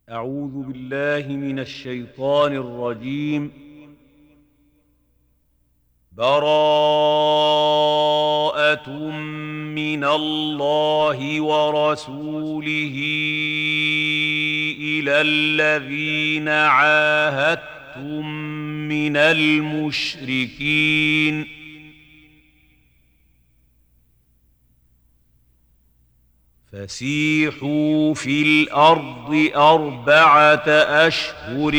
أعوذ بالله من الشيطان الرجيم. براءة من الله ورسوله إلى الذين عاهدتم من المشركين فسيحوا في الأرض 4 أشهر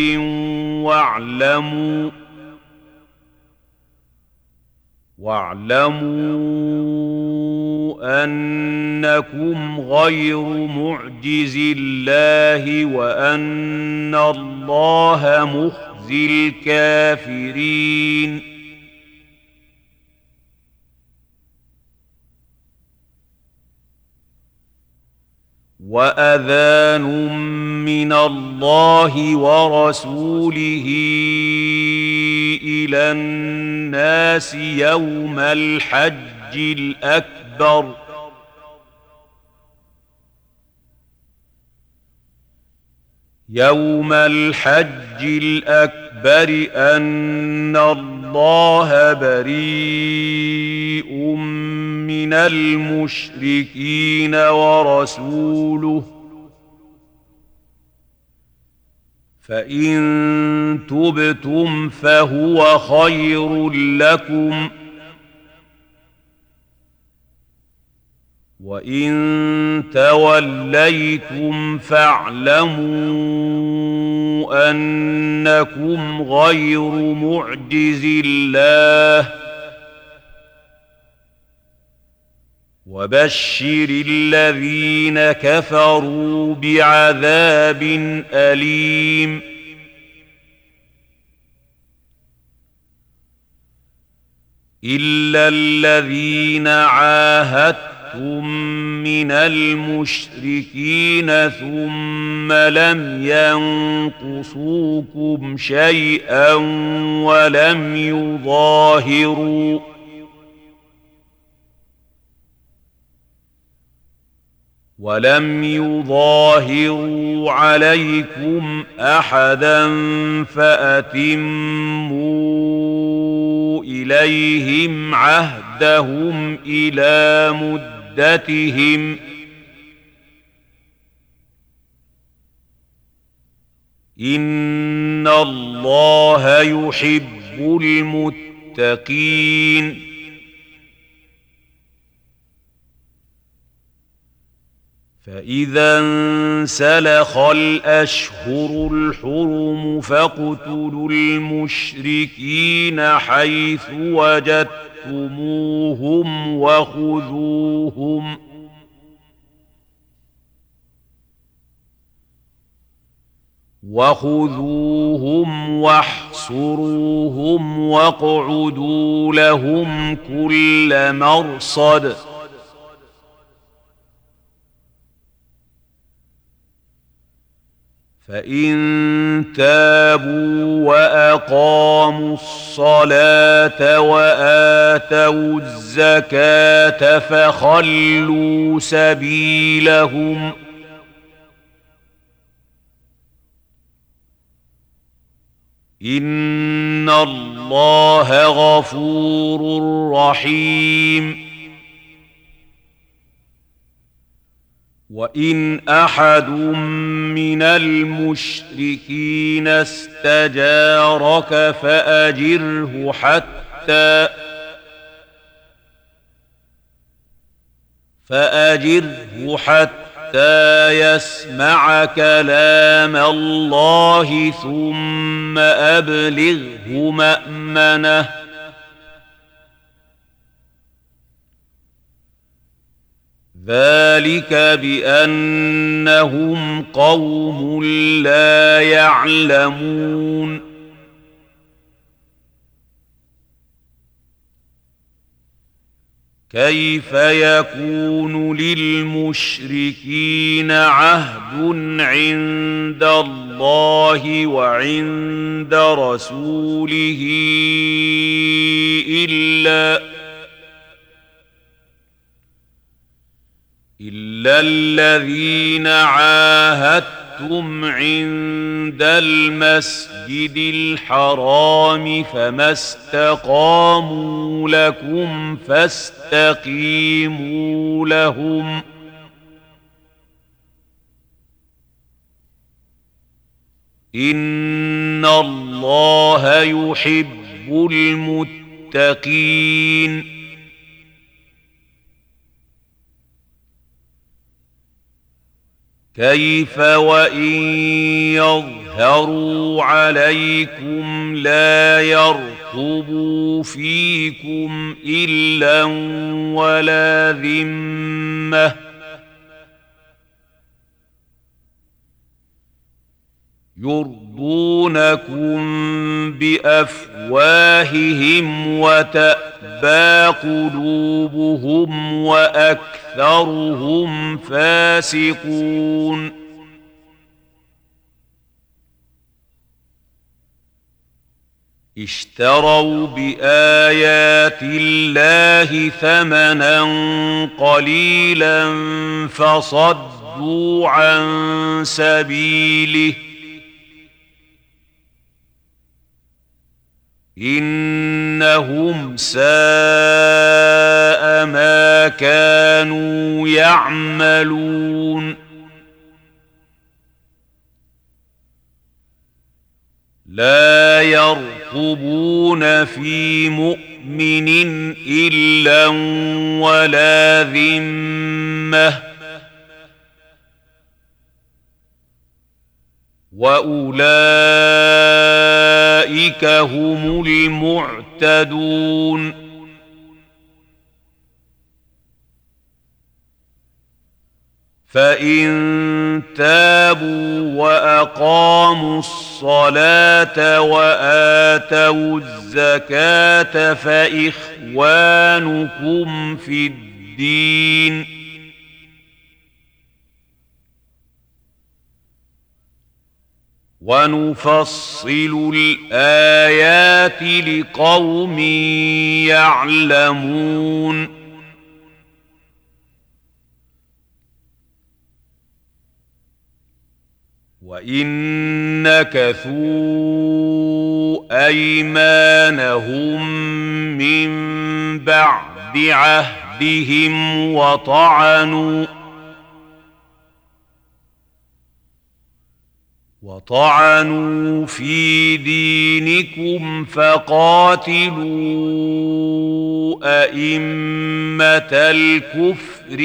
واعلموا أنكم غير معجز الله وأن الله مخزي الكافرين. وأذان من الله ورسوله إلى الناس يوم الحج الأكبر أن الله بريء من المشركين ورسوله فإن تبتم فهو خير لكم وإن توليتم فاعلموا أنكم غير معجز الله وبشر الذين كفروا بعذاب أليم. إلا الذين عاهدتم من المشركين ثم لم ينقصوكم شيئا ولم يظاهروا عليكم أحدا فأتموا إليهم عهدهم إلى مدتهم إن الله يحب المتقين. فإذا انسلخ الأشهر الحرم فاقتلوا المشركين حيث وجدتموهم وخذوهم واحصروهم واقعدوا لهم كل مرصد فإن تابوا وأقاموا الصلاة وآتوا الزكاة فخلوا سبيلهم إن الله غفور رحيم. وإن أحد من المشركين استجارك فأجره حتى يسمع كلام الله ثم أبلغه مأمنه ذلك بأنهم قوم لا يعلمون. كيف يكون للمشركين عهد عند الله وعند رسوله إلا الذين عاهدتم وقفتم عند المسجد الحرام فما استقاموا لكم فاستقيموا لهم إن الله يحب المتقين كيف وإن يظهروا عليكم لا يرقبوا فيكم إلا ولا ذمة يرضونكم بأفواههم وتأبى قلوبهم وأكثرهم فاسقون اشتروا بآيات الله ثمنا قليلا فصدوا عن سبيله إنهم ساء ما كانوا يعملون لا يرقبون في مؤمن إلا ولا ذمة وأولئك هم المعتدون فإن تابوا وأقاموا الصلاة وآتوا الزكاة فإخوانكم في الدين ونفصل الآيات لقوم يعلمون وإن نكثوا أيمانهم من بعد عهدهم وطعنوا في دينكم فقاتلوا أئمة الكفر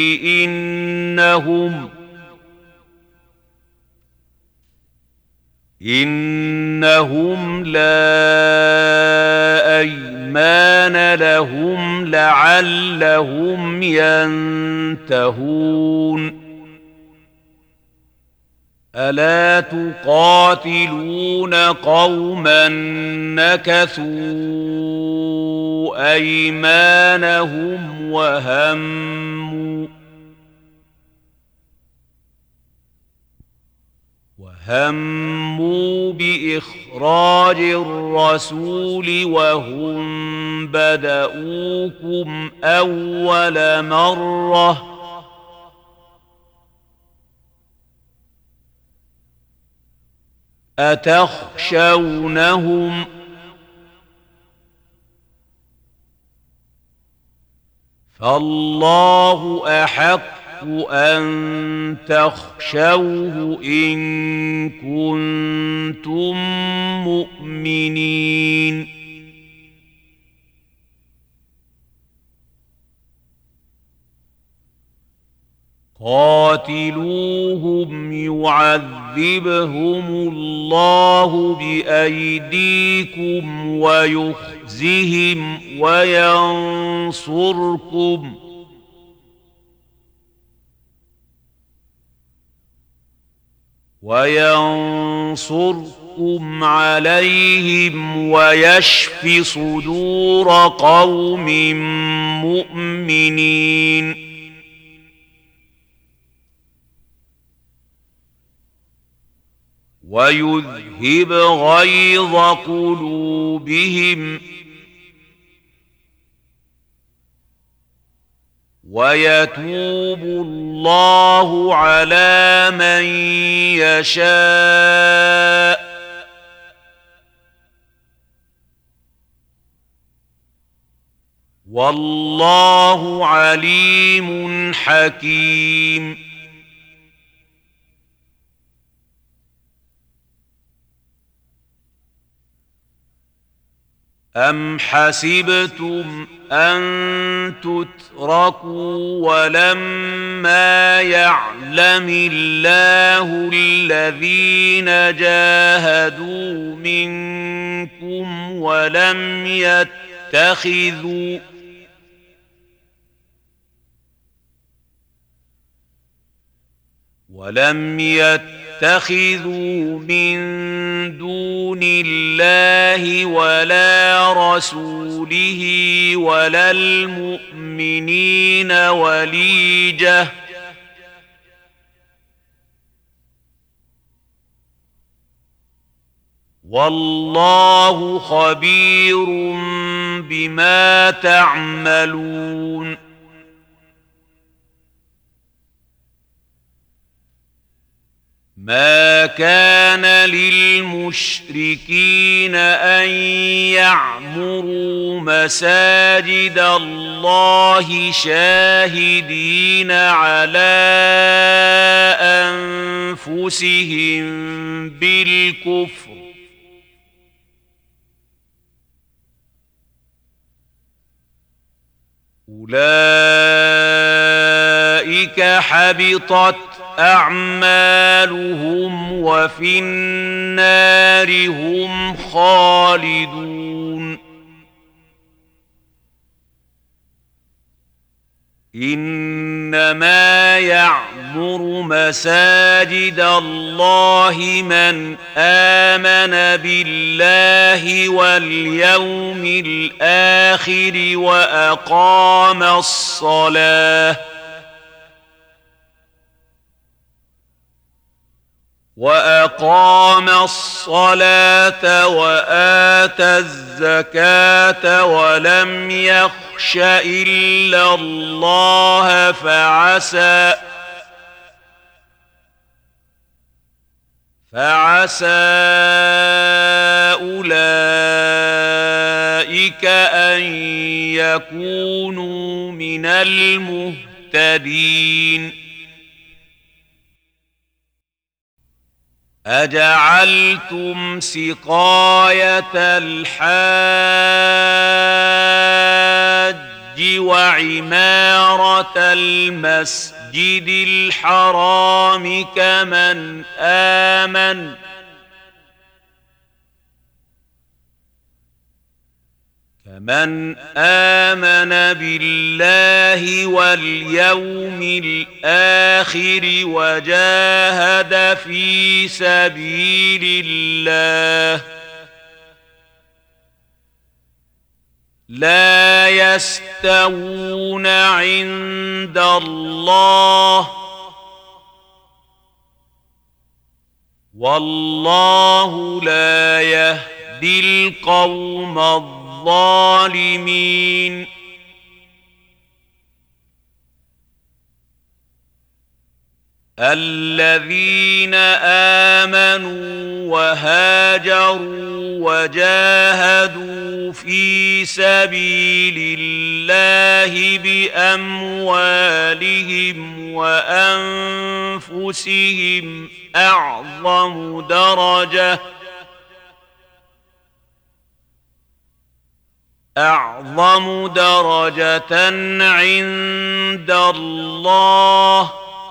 إنهم لا أيمان لهم لعلهم ينتهون ألا تقاتلون قوما نكثوا أيمانهم وهموا بإخراج الرسول وهم بدؤوكم أول مرة أتخشونهم فالله أحق أن تخشوه إن كنتم مؤمنين قاتلوهم يعذبهم الله بأيديكم ويخزهم وينصركم عليهم ويشف صدور قوم مؤمنين ويذهب غيظ قلوبهم ويتوب الله على من يشاء والله عليم حكيم. أم حسبتم أن تتركوا ولما يعلم الله الذين جاهدوا منكم ولم يتخذوا من دون الله ولا رسوله ولا المؤمنين وليجة والله خبير بما تعملون. ما كان للمشركين أن يعمروا مساجد الله شاهدين على أنفسهم بالكفر أولئك حبطت أعمالهم وفي النار هم خالدون. إنما يعمر مساجد الله من آمن بالله واليوم الآخر وأقام الصلاة وآتى الزكاة ولم يخش إلا الله فعسى أولئك أن يكونوا من المهتدين. أجعلتم سقاية الحاج وعمارة المسجد الحرام كمن آمن بالله واليوم الآخر وجاهد في سبيل الله لا يستوون عند الله والله لا يهدي القوم الظالمين. الذين آمنوا وهاجروا وجاهدوا في سبيل الله بأموالهم وأنفسهم أعظم درجة عند الله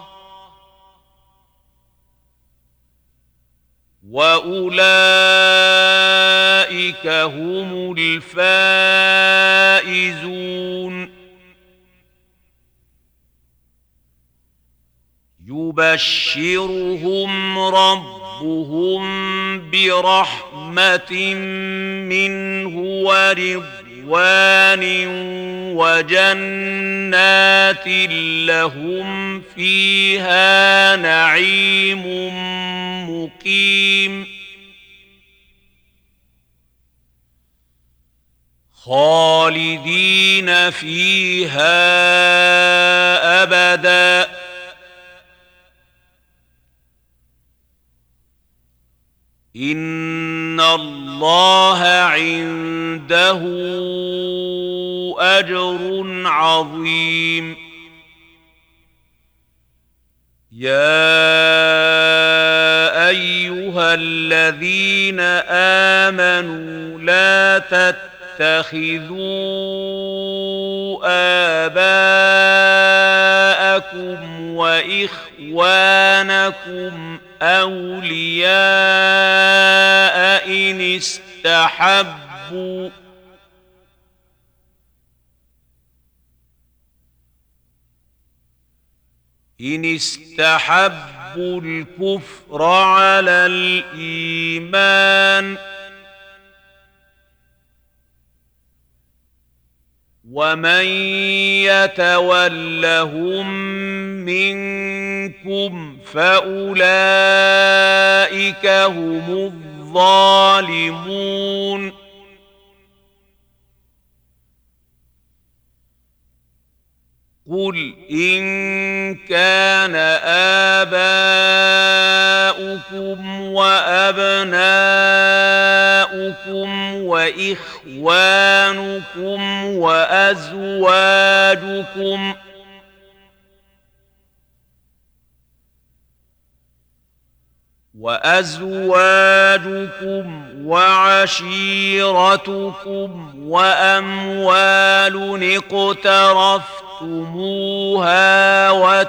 وأولئك هم الفائزون. يبشرهم ربهم برحمة منه ورضوان وجنات لهم فيها نعيم مقيم خالدين فيها أبدا. إن الله عنده أجر عظيم. يا أيها الذين آمنوا لا تتخذوا آباءكم وإخوانكم أولياء إن استحبوا الكفر على الإيمان، ومن يتولهم منكم فأولئك هم الظالمون. قل إن كان آباؤكم وأبناؤكم وإخوانكم وأزواجكم وعشيرتكم وأموال اقترفتموها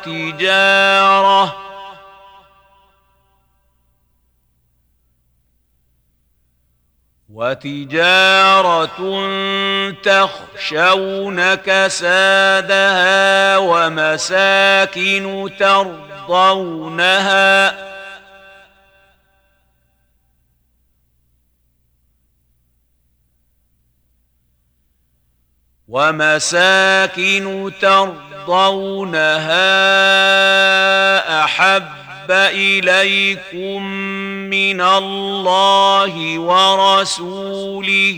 وتجارة تخشون كسادها ومساكن ترضونها أحب إليكم من الله ورسوله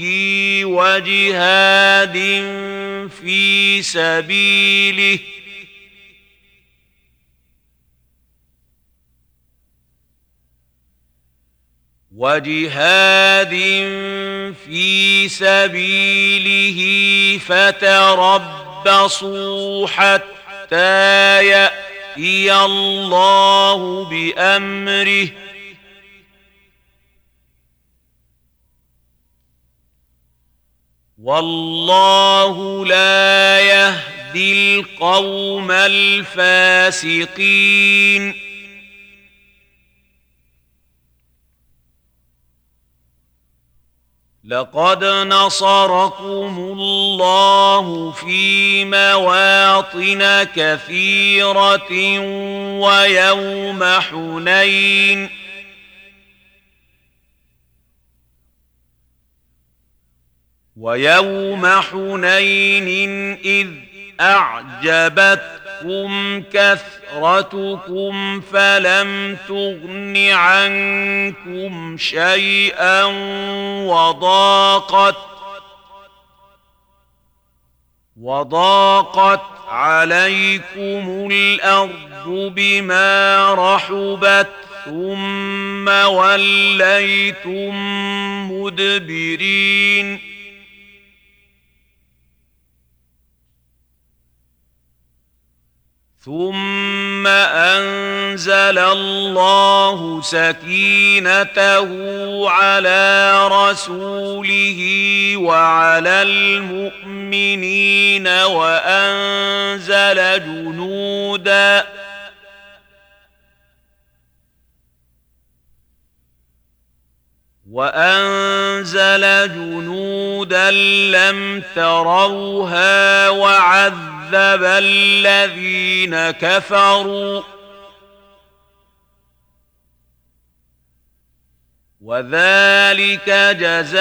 وجهاد في سبيله فتربصوا حتى يأتي الله بأمره، والله لا يهدي القوم الفاسقين. لقد نصركم الله في مواطن كثيرة ويوم حنين إذ أعجبتكم كثرتكم فلم تغن عنكم شيئا وضاقت عليكم الأرض بما رحبت ثم وليتم مدبرين. ثم أنزل الله سكينته على رسوله وعلى المؤمنين وأنزل جنودا لم تروها وعذب الذين كفروا، وذلك جزاء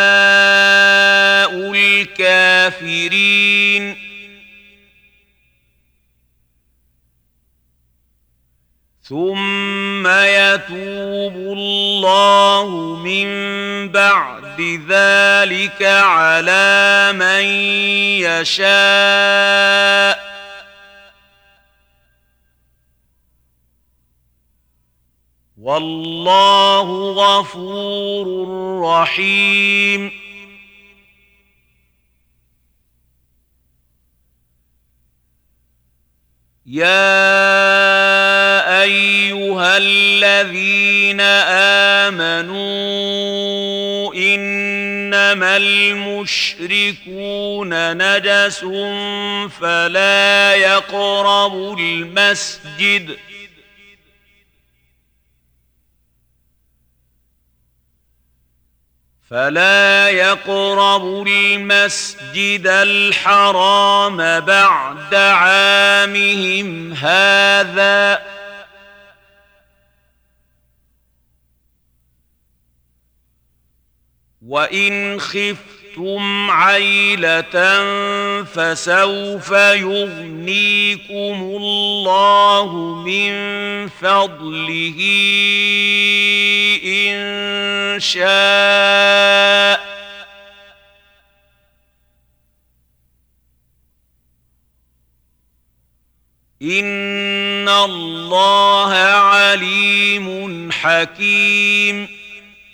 الكافرين. ثم يتوب الله من بعد ذلك على من يشاء والله غفور رحيم يا أيها الذين آمنوا إنما المشركون نجس فلا يقربوا المسجد الحرام بعد عامهم هذا وإن خفتم عيلة فسوف يغنيكم الله من فضله إن شاء إن الله عليم حكيم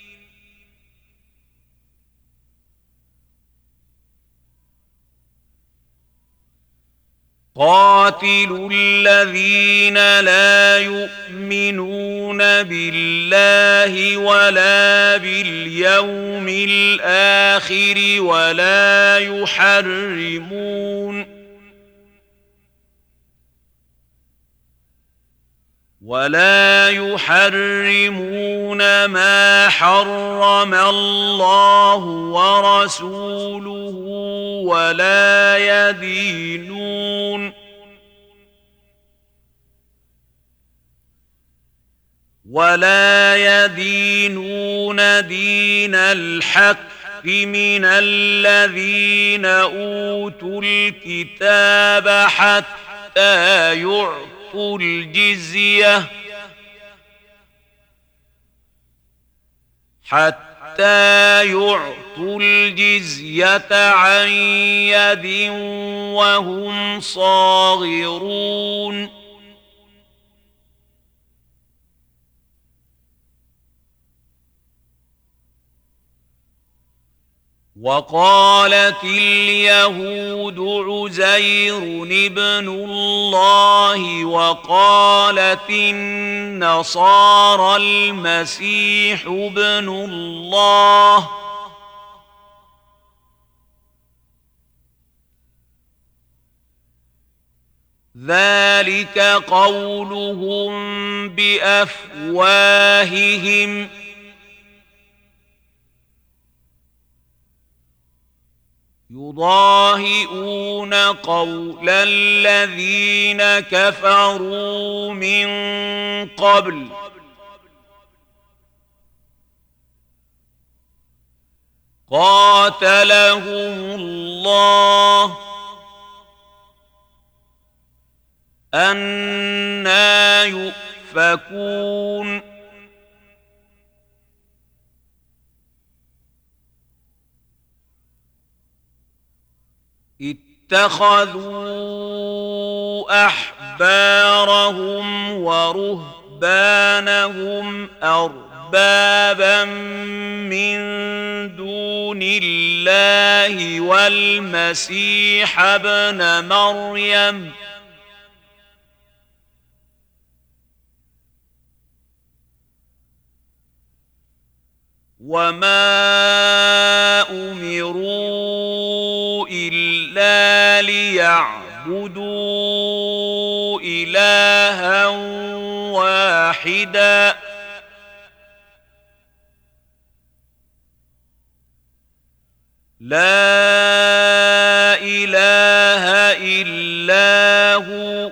قاتلوا الذين لا يؤمنون بالله ولا باليوم الآخر ولا يحرمون ما حرم الله ورسوله ولا يدينون دين الحق من الذين أوتوا الكتاب حتى يعطوا الجزية عن يد وهم صاغرون وقالت اليهود عزير ابن الله وقالت النصارى المسيح ابن الله ذلك قولهم بأفواههم يضاهئون قول الذين كفروا من قبل قاتلهم الله أنى يؤفكون اتخذوا أحبارهم ورهبانهم أربابا من دون الله والمسيح ابن مريم وما أمروا إلا ليعبدوا إلها واحدا لا إله إلا هو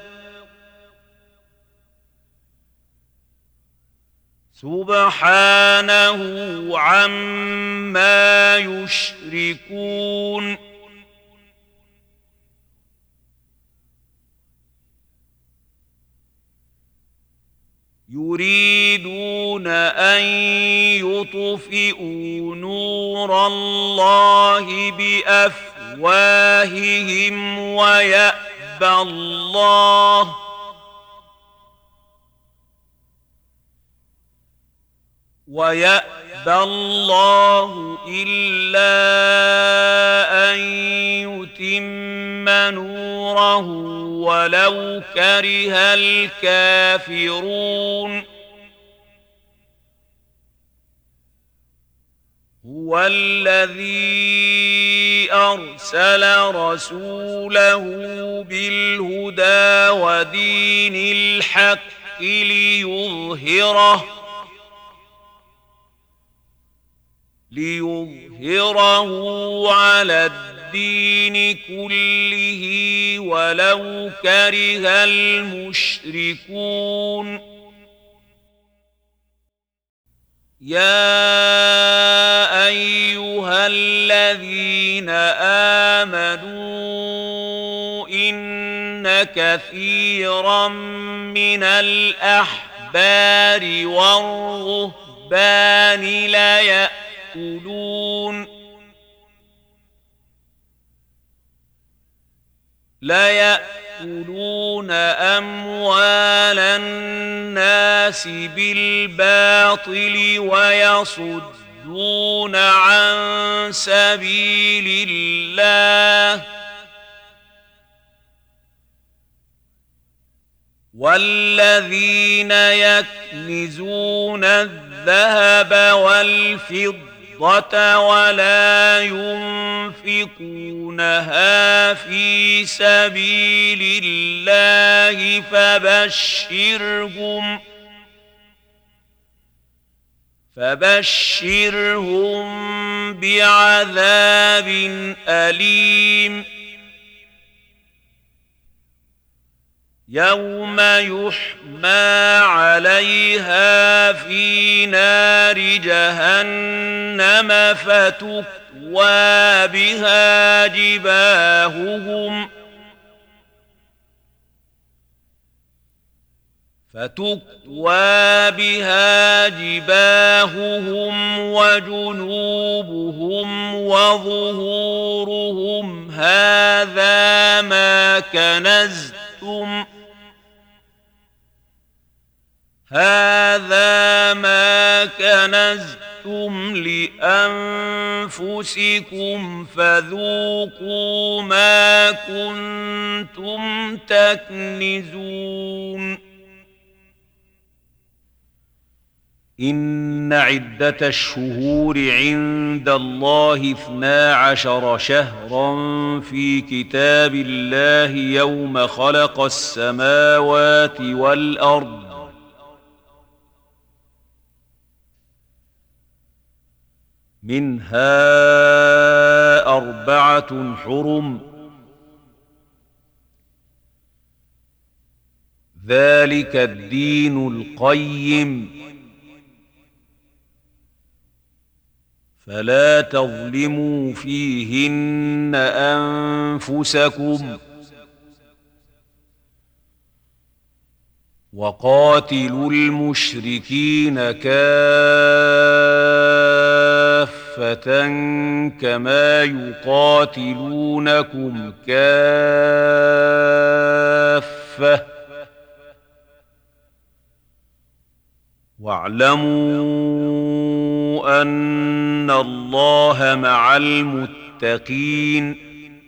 سبحانه عما يشركون يريدون أن يطفئوا نور الله بأفواههم ويأبى الله إلا أن يتم نوره ولو كره الكافرون هو الذي أرسل رسوله بالهدى ودين الحق ليظهره على الدين كله ولو كره المشركون يا أيها الذين آمنوا إن كثيرا من الأحبار والرهبان ليأكلون أموال الناس بالباطل ويصدون عن سبيل الله والذين يكنزون الذهب والفضة ولا ينفقونها في سبيل الله فبشرهم بعذاب أليم يوم يحمى عليها في نار جهنم فتكوى بها جباههم وجنوبهم وظهورهم هذا ما كنزتم لأنفسكم فذوقوا ما كنتم تكنزون إن عدة الشهور عند الله 12 شهرا في كتاب الله يوم خلق السماوات والأرض منها 4 حرم ذلك الدين القيم فلا تظلموا فيهن أنفسكم وقاتلوا المشركين كافة كما يقاتلونكم كافة واعلموا أن الله مع المتقين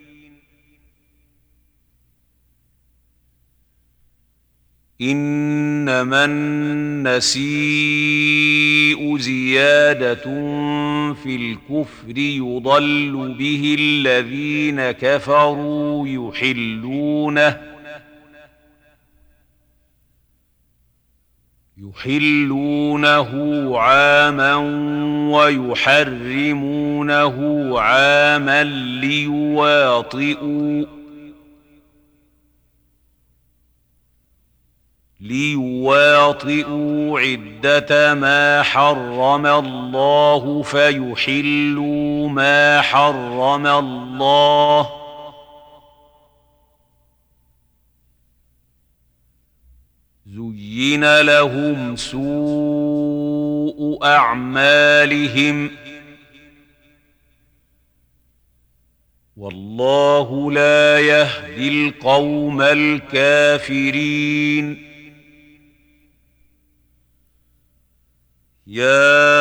إنما النسيء زيادة في الكفر يضل به الذين كفروا يحلونه عاما ويحرمونه عاما ليواطئوا عدة ما حرم الله فيحلوا ما حرم الله زين لهم سوء أعمالهم والله لا يهدي القوم الكافرين يا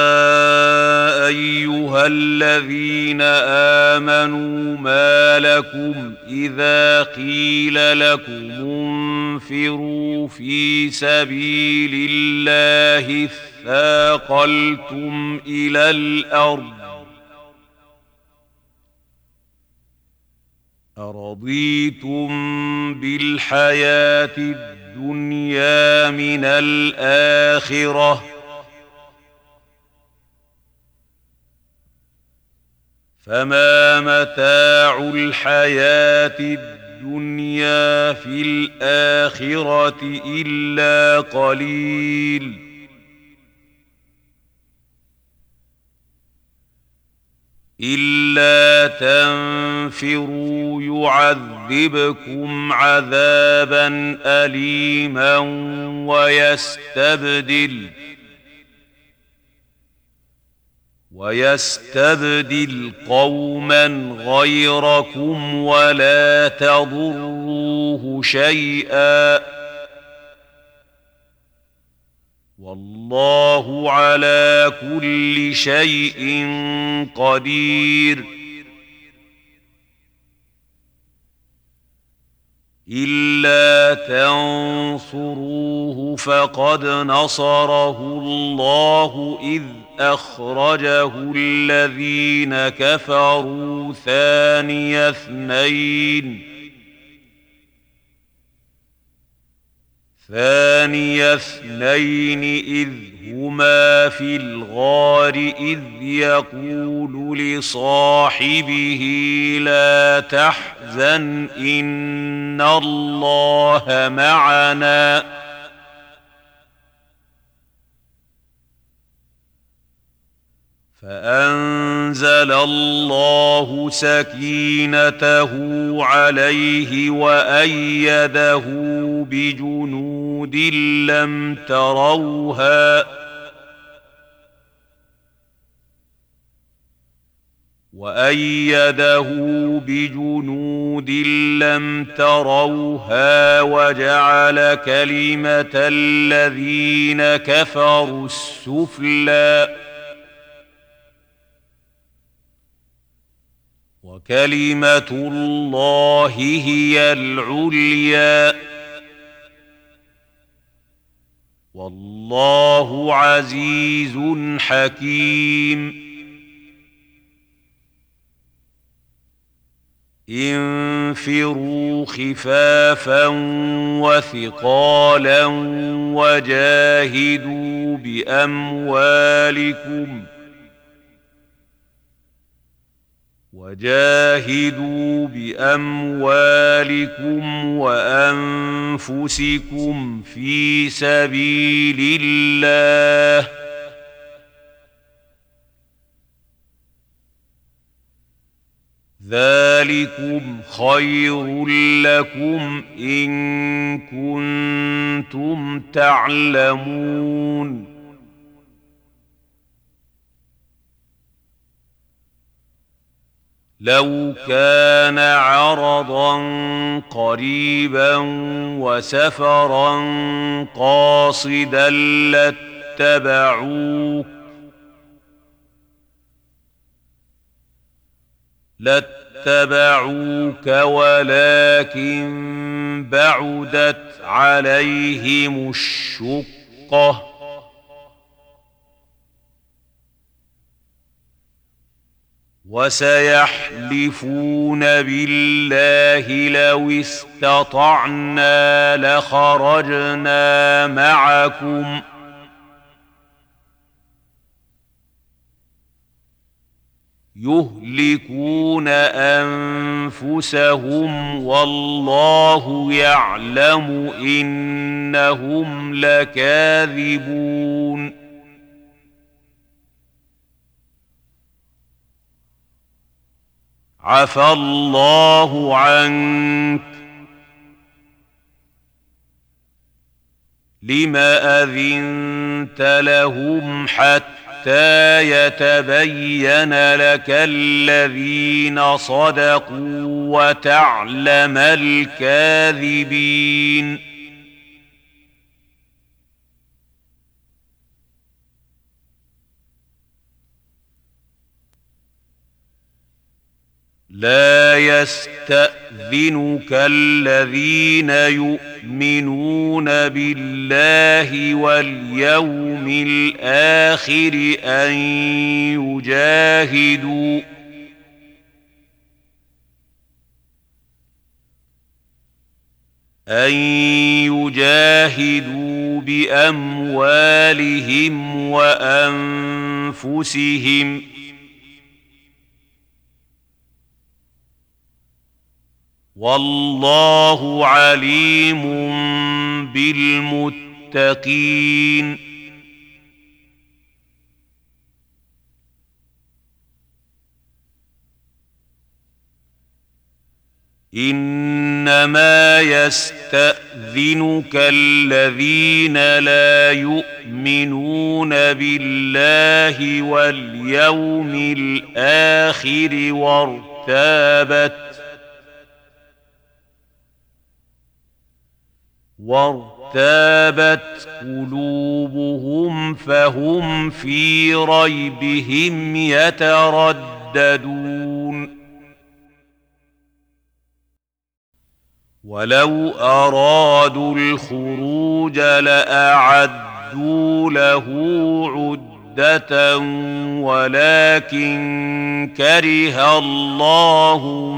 أيها الذين آمنوا ما لكم إذا قيل لكم انفروا في سبيل الله اثاقلتم إلى الأرض أرضيتم بالحياة الدنيا من الآخرة فما متاع الحياة الدنيا في الآخرة إلا قليل إلا تنفروا يعذبكم عذابا أليما ويستبدل قوما غيركم ولا تضروه شيئا والله على كل شيء قدير إلا تنصروه فقد نصره الله إذ أخرجه الذين كفروا ثاني اثنين إذ هما في الغار إذ يقول لصاحبه لا تحزن إن الله معنا فأنزل الله سكينته عليه وأيده بجنود لم تروها وجعل كلمة الذين كفروا السفلى وكلمة الله هي العليا والله عزيز حكيم انفروا خفافا وثقالا وجاهدوا بأموالكم وأنفسكم في سبيل الله ذلكم خير لكم إن كنتم تعلمون لو كان عرضا قريبا وسفرا قاصدا لاتبعوك ولكن بعدت عليهم الشقة وسيحلفون بالله لو استطعنا لخرجنا معكم يهلكون أنفسهم والله يعلم إنهم لكاذبون عفى الله عنك لم أذنت لهم حتى يتبين لك الذين صدقوا وتعلم الكاذبين لا يستأذنك الذين يؤمنون بالله واليوم الآخر أن يجاهدوا بأموالهم وأنفسهم والله عليم بالمتقين إنما يستأذنك الذين لا يؤمنون بالله واليوم الآخر وارتابت قلوبهم فهم في ريبهم يترددون ولو أرادوا الخروج لأعدوا له عدة ولكن كره الله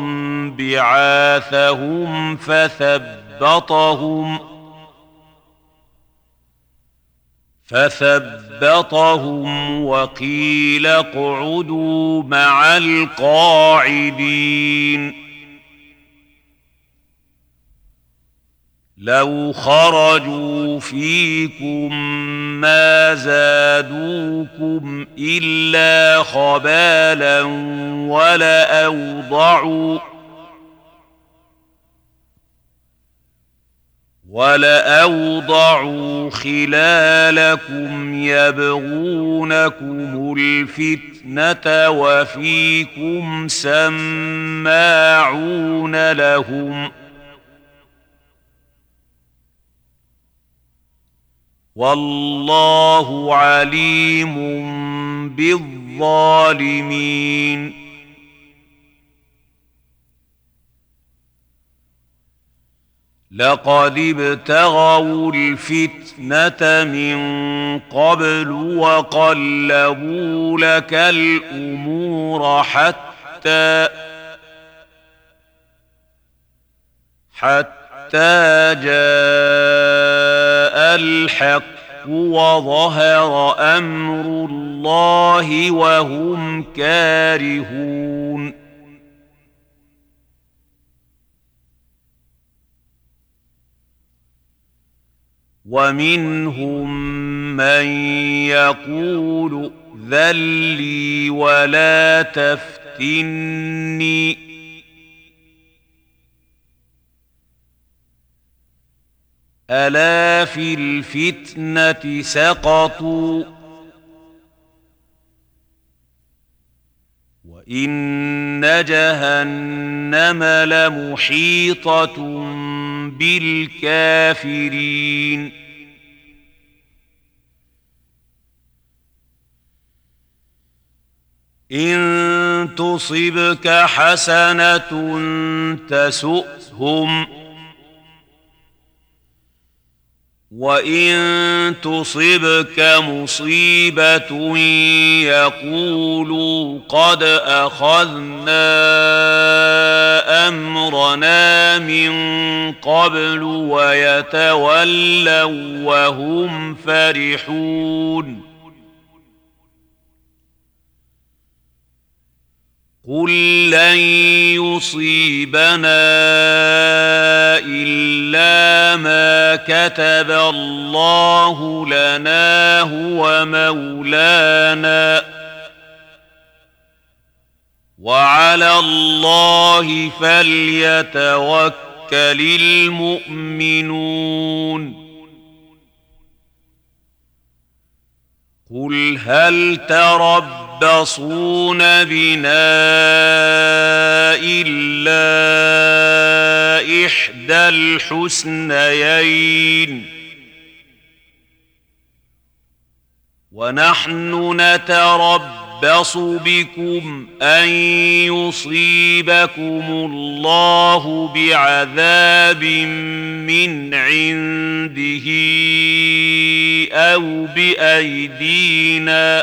بعاثهم فثبطهم وقيل اقعدوا مع القاعدين لو خرجوا فيكم ما زادوكم إلا خبالا ولأوضعوا خلالكم يبغونكم الفتنة وفيكم سماعون لهم والله عليم بالظالمين لقد ابتغوا الفتنة من قبل وقلبوا لك الأمور حتى جاء الحق وظهر أمر الله وهم كارهون ومنهم من يقول ائذن لي ولا تفتني ألا في الفتنة سقطوا وإن جهنم لمحيطة بالكافرين إن تصبك حسنة تسؤهم وإن تصبك مصيبة يقولوا قد أخذنا أمرنا من قبل ويتولوا وهم فرحون قل لن يصيبنا إلا ما كتب الله لنا هو مولانا وعلى الله فليتوكل المؤمنون قل هل تربصون بنا إلا إحدى الحسنيين ونحن نتربص بكم أن يصيبكم الله بعذاب من عنده أو بأيدينا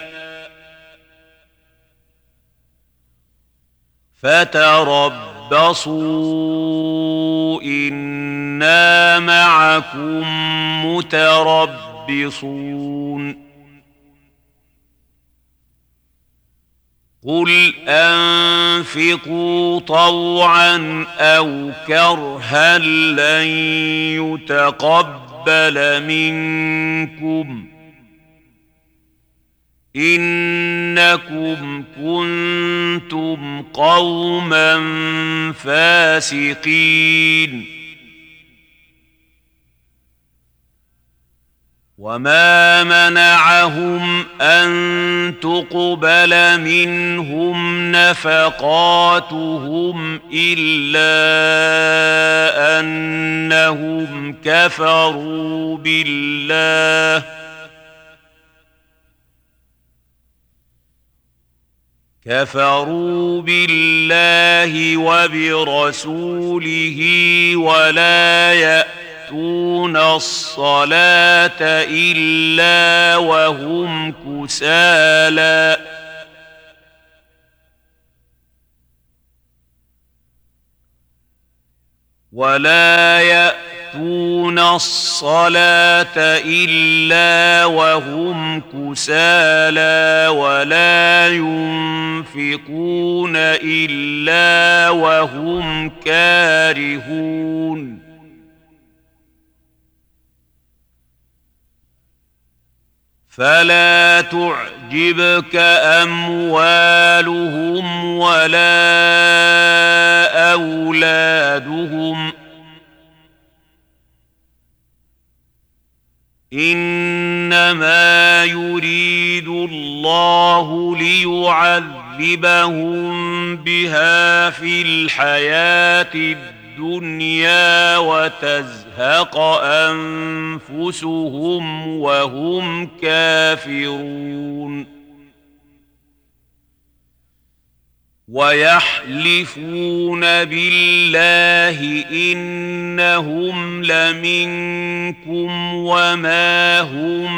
فتربصوا إنا معكم متربصون قل أنفقوا طوعا أو كرها لن يتقبل منكم إنكم كنتم قوما فاسقين وما منعهم أن تقبل منهم نفقاتهم إلا أنهم كفروا بالله وبرسوله ولا يأتون الصلاة إلا وهم كسالى ولا ينفقون إلا وهم كارهون فلا تعجبك أموالهم ولا أولادهم إنما يريد الله ليعذبهم بها في الحياة الدنيا وتزهق أنفسهم وهم كافرون ويحلفون بالله إنهم لمنكم وما هم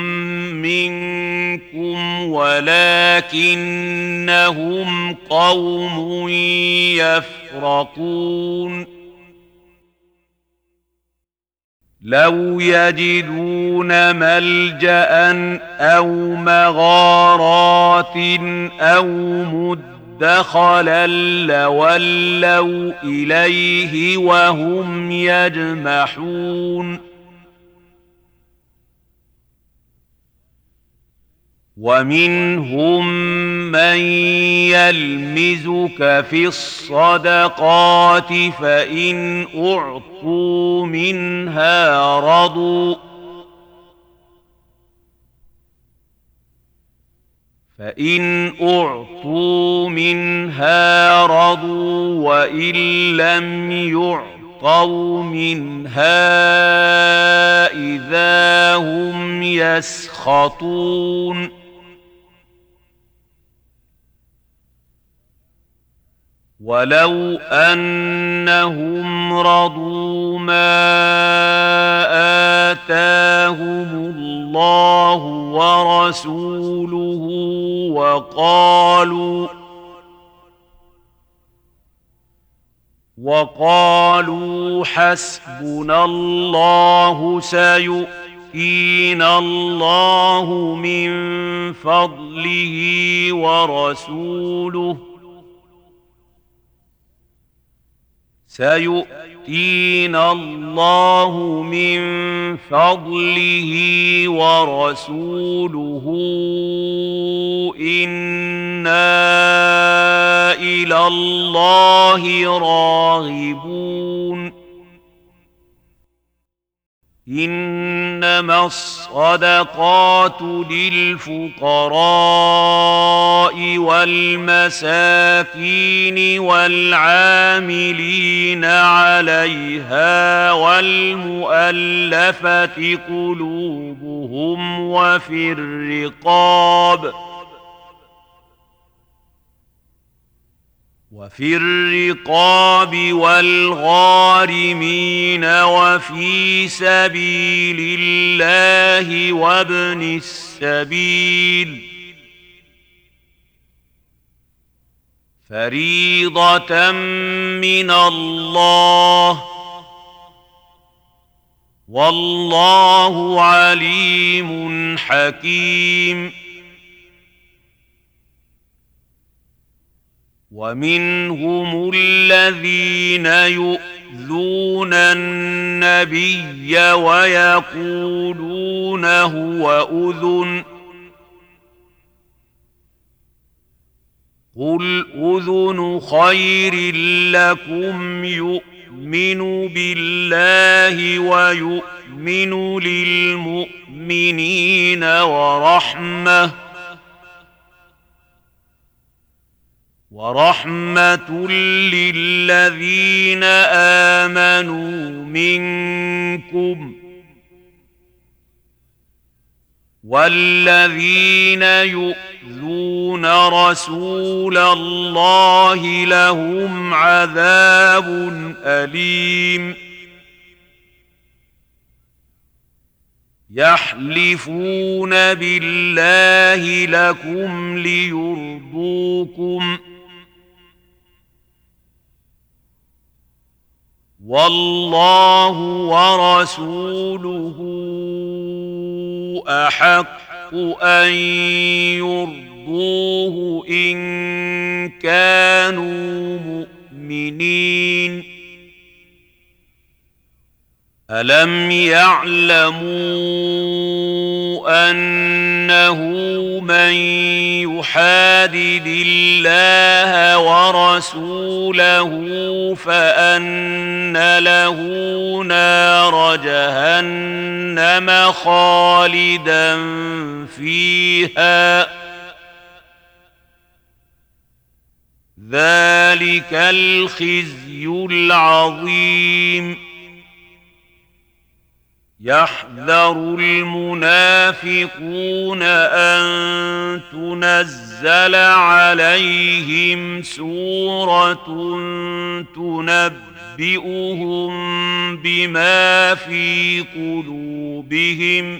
منكم ولكنهم قوم يفرقون لو يجدون ملجأ أو مغارات أو مدخلا لولوا إليه وهم يجمحون ومنهم من يلمزك في الصدقات فإن أعطوا منها رضوا وإن لم يعطوا منها إذا هم يسخطون ولو أنهم رضوا ما آتاهم الله ورسوله وقالوا حسبنا الله سيؤتينا الله من فضله ورسوله إنا إلى الله راغبون إنما الصدقات للفقراء والمساكين والعاملين عليها والمؤلفة قلوبهم وفي الرقاب والغارمين وفي سبيل الله وابن السبيل فريضة من الله والله عليم حكيم. ومنهم الذين يؤذون النبي ويقولون هو أذن قل أذن خير لكم يؤمن بالله ويؤمن للمؤمنين ورحمة للذين آمنوا منكم والذين يؤذون رسول الله لهم عذاب أليم. يحلفون بالله لكم ليرضوكم والله ورسوله أحق أن يرضوه إن كانوا مؤمنين. ألم يعلموا أنه من يحادد الله ورسوله فأن له نار جهنم خالدا فيها ذلك الخزي العظيم. يحذر المنافقون أن تنزل عليهم سورة تنبئهم بما في قلوبهم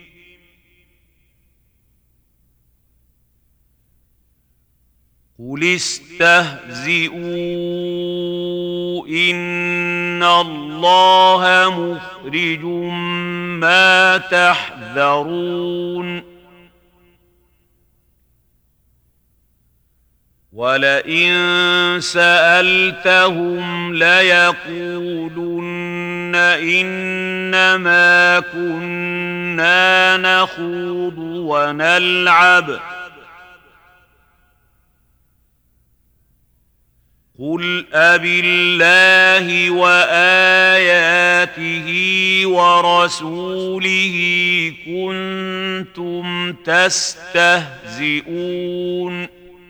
قل استهزئوا إن الله مخرج ما تحذرون. ولئن سألتهم ليقولن إنما كنا نخوض ونلعب قل أبالله وآياته ورسوله كنتم تستهزئون.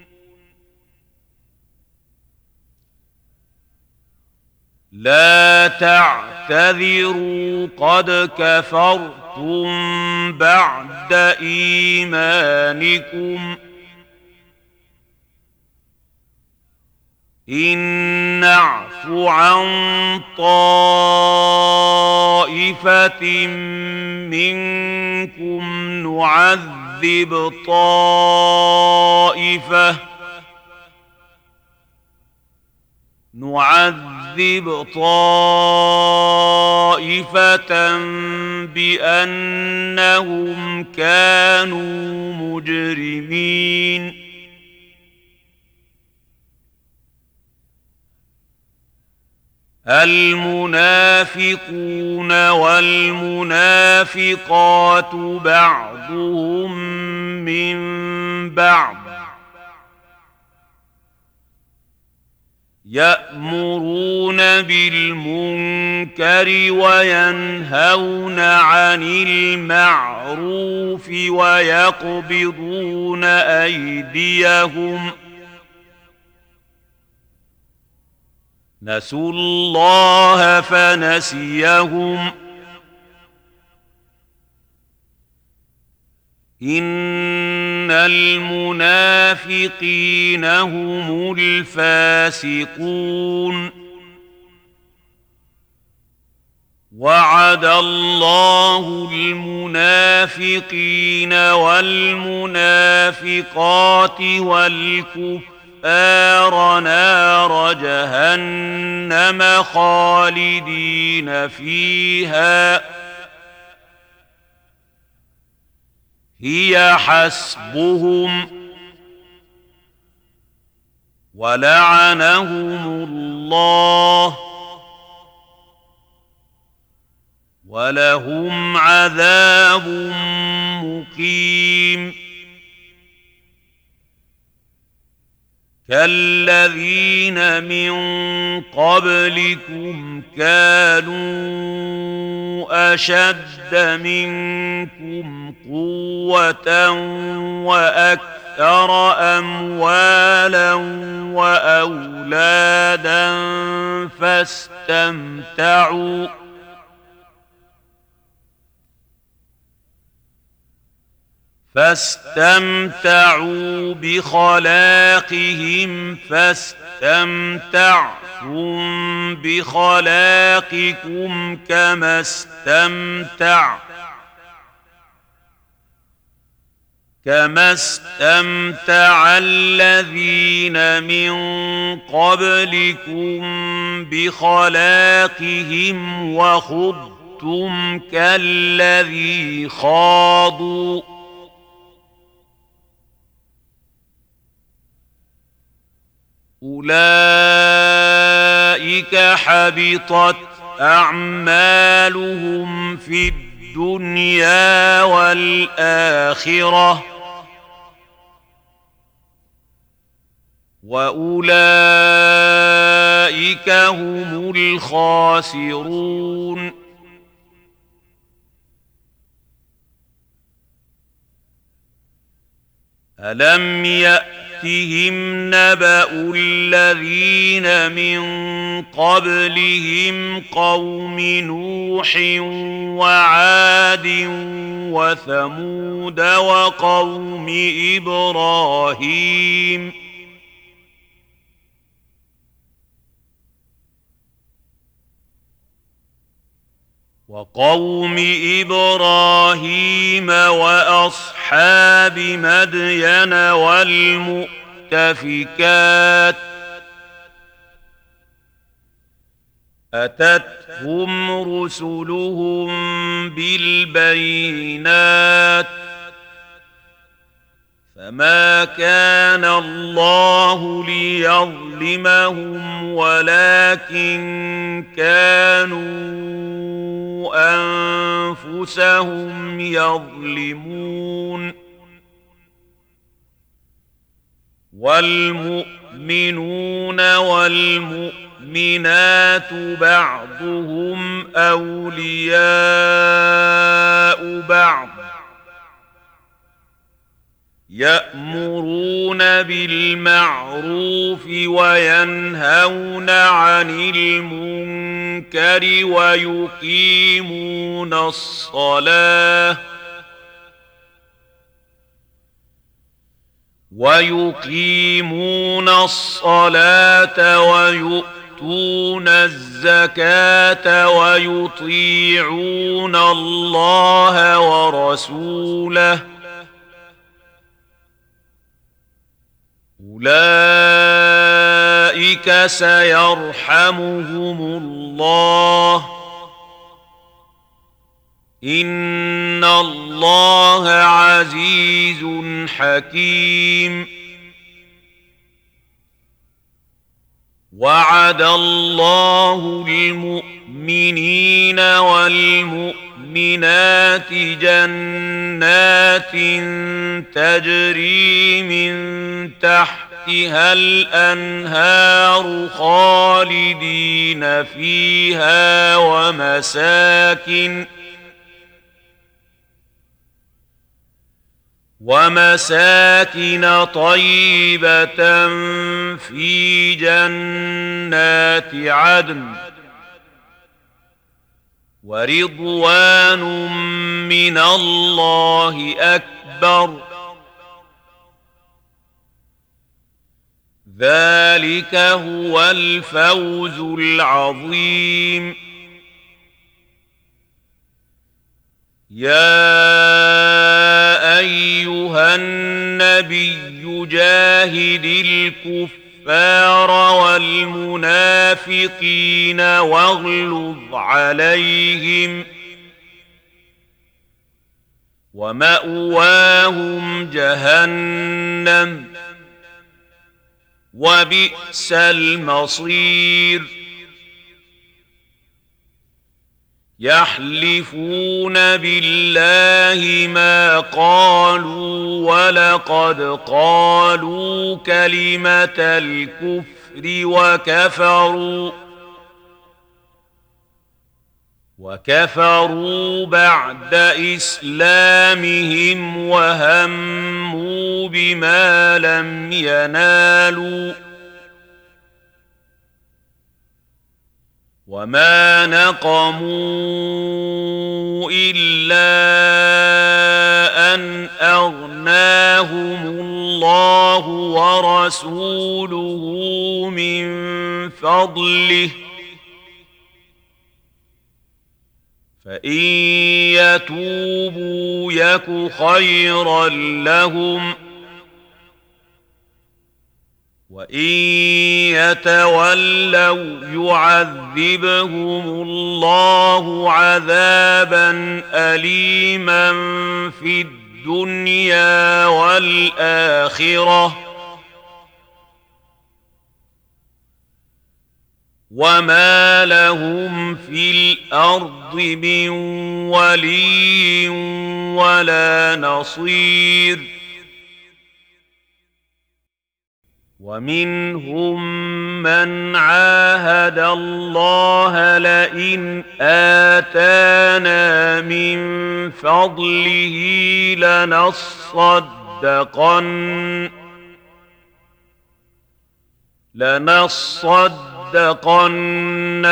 لا تعتذروا قد كفرتم بعد إيمانكم إن نعف عن طائفة منكم نعذب طائفة بأنهم كانوا مجرمين. المنافقون والمنافقات بعضهم من بعض يأمرون بالمنكر وينهون عن المعروف ويقبضون أيديهم نسوا الله فنسيهم إن المنافقين هم الفاسقون وعد الله المنافقين والمنافقات والكفار نار جهنم خالدين فيها هي حسبهم ولعنهم الله ولهم عذاب مقيم كالذين من قبلكم كانوا أشد منكم قوة وأكثر أموالا وأولادا فاستمتعوا بخلاقهم فاستمتعتم بخلاقكم كما استمتع الذين من قبلكم بخلاقهم وخضتم كالذي خاضوا أولئك حبطت أعمالهم في الدنيا والآخرة وأولئك هم الخاسرون ألم يأتهم نبأ الذين من قبلهم قوم نوح وعاد وثمود وقوم إبراهيم وأصحاب مدين والمؤتفكات أتتهم رسلهم بالبينات فما كان الله ليظلمهم ولكن كانوا أنفسهم يظلمون والمؤمنون والمؤمنات بعضهم أولياء بعض يأمرون بالمعروف وينهون عن المنكر ويقيمون الصلاة ويؤتون الزكاة ويطيعون الله ورسوله أولئك سيرحمهم الله إن الله عزيز حكيم وعد الله المؤمنين والمؤمنات والمؤمنات جنات تجري من تحتها الأنهار خالدين فيها ومساكن طيبة في جنات عدن ورضوان من الله أكبر ذلك هو الفوز العظيم. يا أيها النبي جاهد الكفار والمنافقين واغلظ عليهم ومأواهم جهنم وبئس المصير. يحلفون بالله ما قالوا ولقد قالوا كلمة الكفر وكفروا بعد إسلامهم وهموا بما لم ينالوا وما نقموا إلا أن أغناهم الله ورسوله من فضله فإن يتوبوا يك خيرا لهم وإن يتولوا يعذبهم الله عذابا أليما في الدنيا والآخرة وما لهم في الأرض من ولي ولا نصير. ومنهم من عاهد الله لئن آتانا من فضله لنصدقن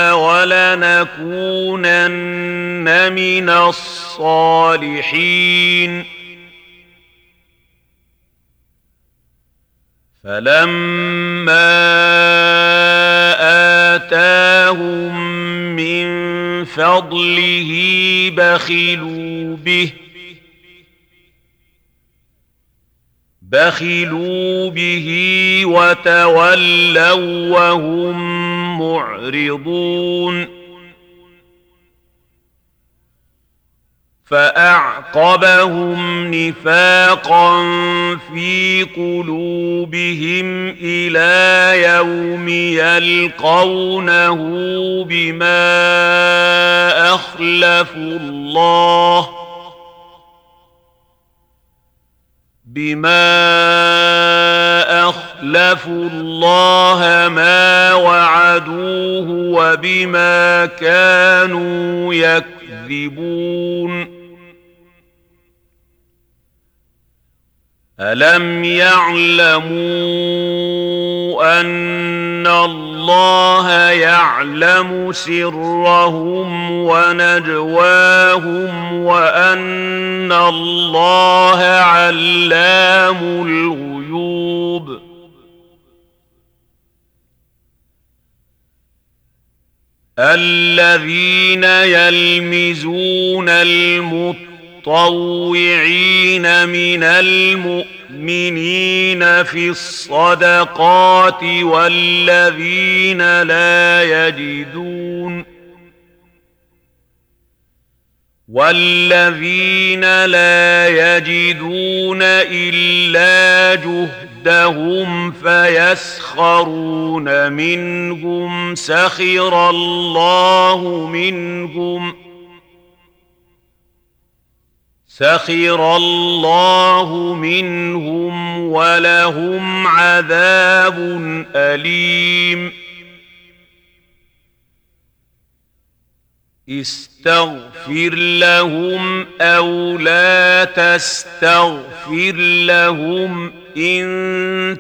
ولنكونن من الصالحين. فلما آتاهم من فضله بخلوا به وتولوا وهم معرضون. فأعقبهم نفاقا في قلوبهم إلى يوم يلقونه بما أخلفوا الله ما وعدوه وبما كانوا يكذبون. ألم يعلموا أن الله يعلم سرهم ونجواهم وأن الله علام الغيوب. الذين يلمزون المطوعين من المؤمنين في الصدقات والذين لا يجدون إلا جهدهم فيسخرون منهم سخر الله منهم سخر الله منهم ولهم عذاب أليم استغفر لهم أو لا تستغفر لهم إن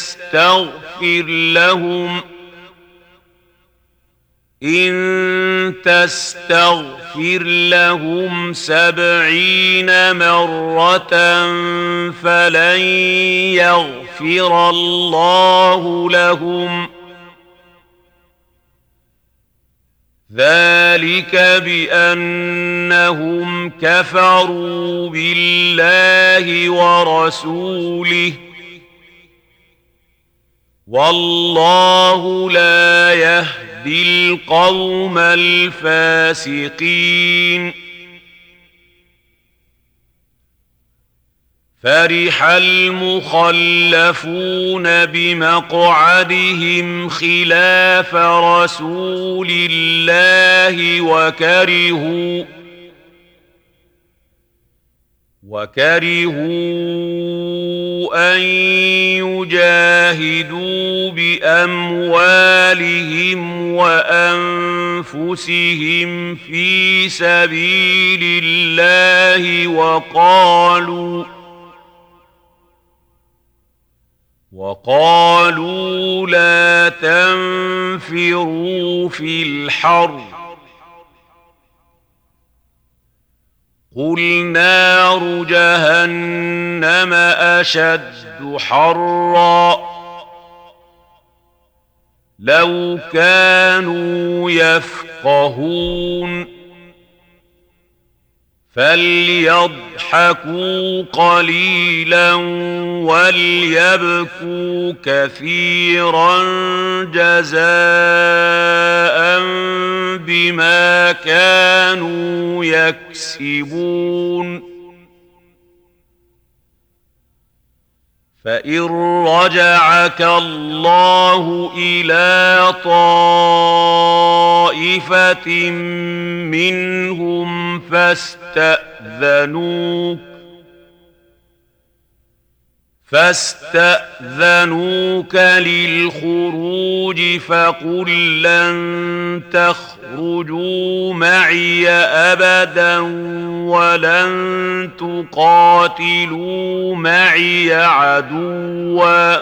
تستغفر لهم 70 مرة فلن يغفر الله لهم ذلك بأنهم كفروا بالله ورسوله والله لا يهدي القوم الفاسقين فرح المخلفون بمقعدهم خلاف رسول الله وكرهوا أن يجاهدوا بأموالهم وأنفسهم في سبيل الله وقالوا لا تنفروا في الحر قل نار جهنم أشد حرا لو كانوا يفقهون فليضحكوا قليلا وليبكوا كثيرا جزاء بما كانوا يكسبون فإن رجعك الله إلى طائفة منهم فاستأذنوك للخروج فقل لن تخرجوا معي أبدا ولن تقاتلوا معي عدوا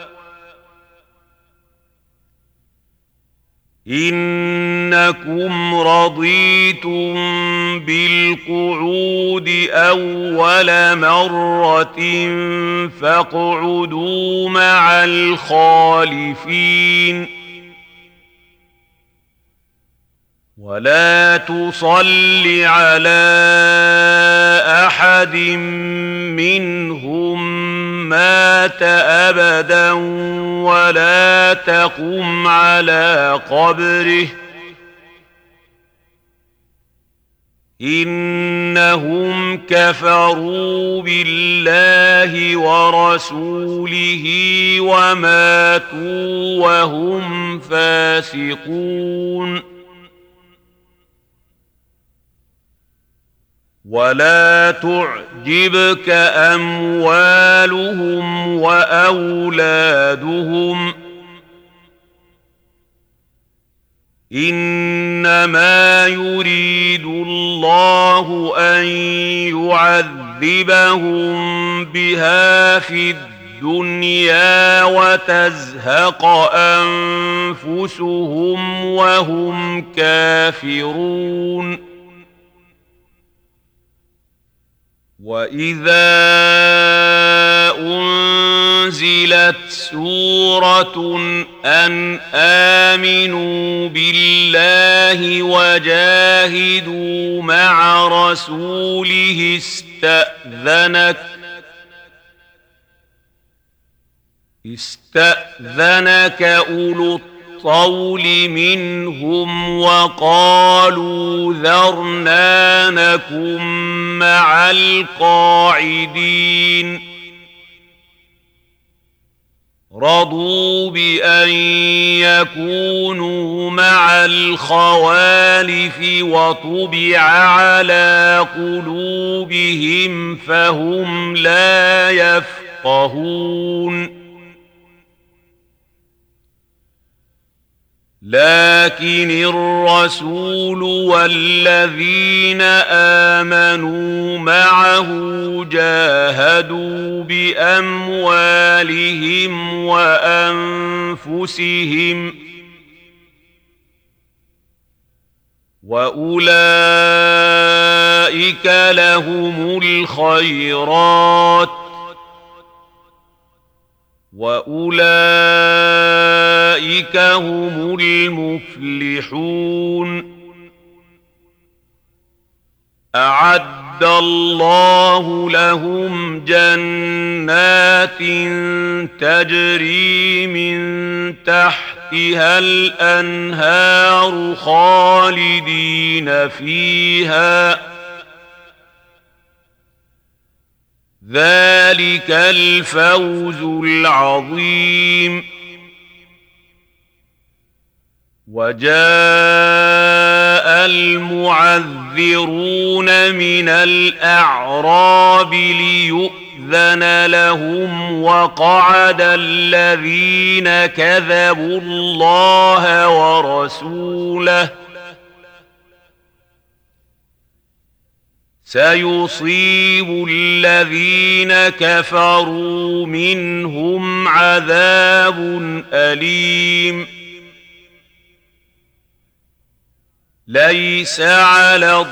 إنكم رضيتم بالقعود أول مرة فاقعدوا مع الخالفين ولا تصل على أحد منهم مات أبدا ولا تقم على قبره إنهم كفروا بالله ورسوله وماتوا وهم فاسقون ولا تعجبك أموالهم وأولادهم إنما يريد الله أن يعذبهم بها في الدنيا وتزهق أنفسهم وهم كافرون وإذا أنزلت سورة أن آمنوا بالله وجاهدوا مع رسوله استأذنك أولو الطول منهم وقالوا ذرنا نكن مع القاعدين رضوا بأن يكونوا مع الخوالف وطبع على قلوبهم فهم لا يفقهون لكن الرسول والذين آمنوا معه جاهدوا بأموالهم وأنفسهم وأولئك لهم الخيرات وأولئك هم المفلحون أعد الله لهم جنات تجري من تحتها الأنهار خالدين فيها ذلك الفوز العظيم وجاء المعذرون من الأعراب ليؤذن لهم وقعد الذين كذبوا الله ورسوله سيصيب الذين كفروا منهم عذاب أليم ليس على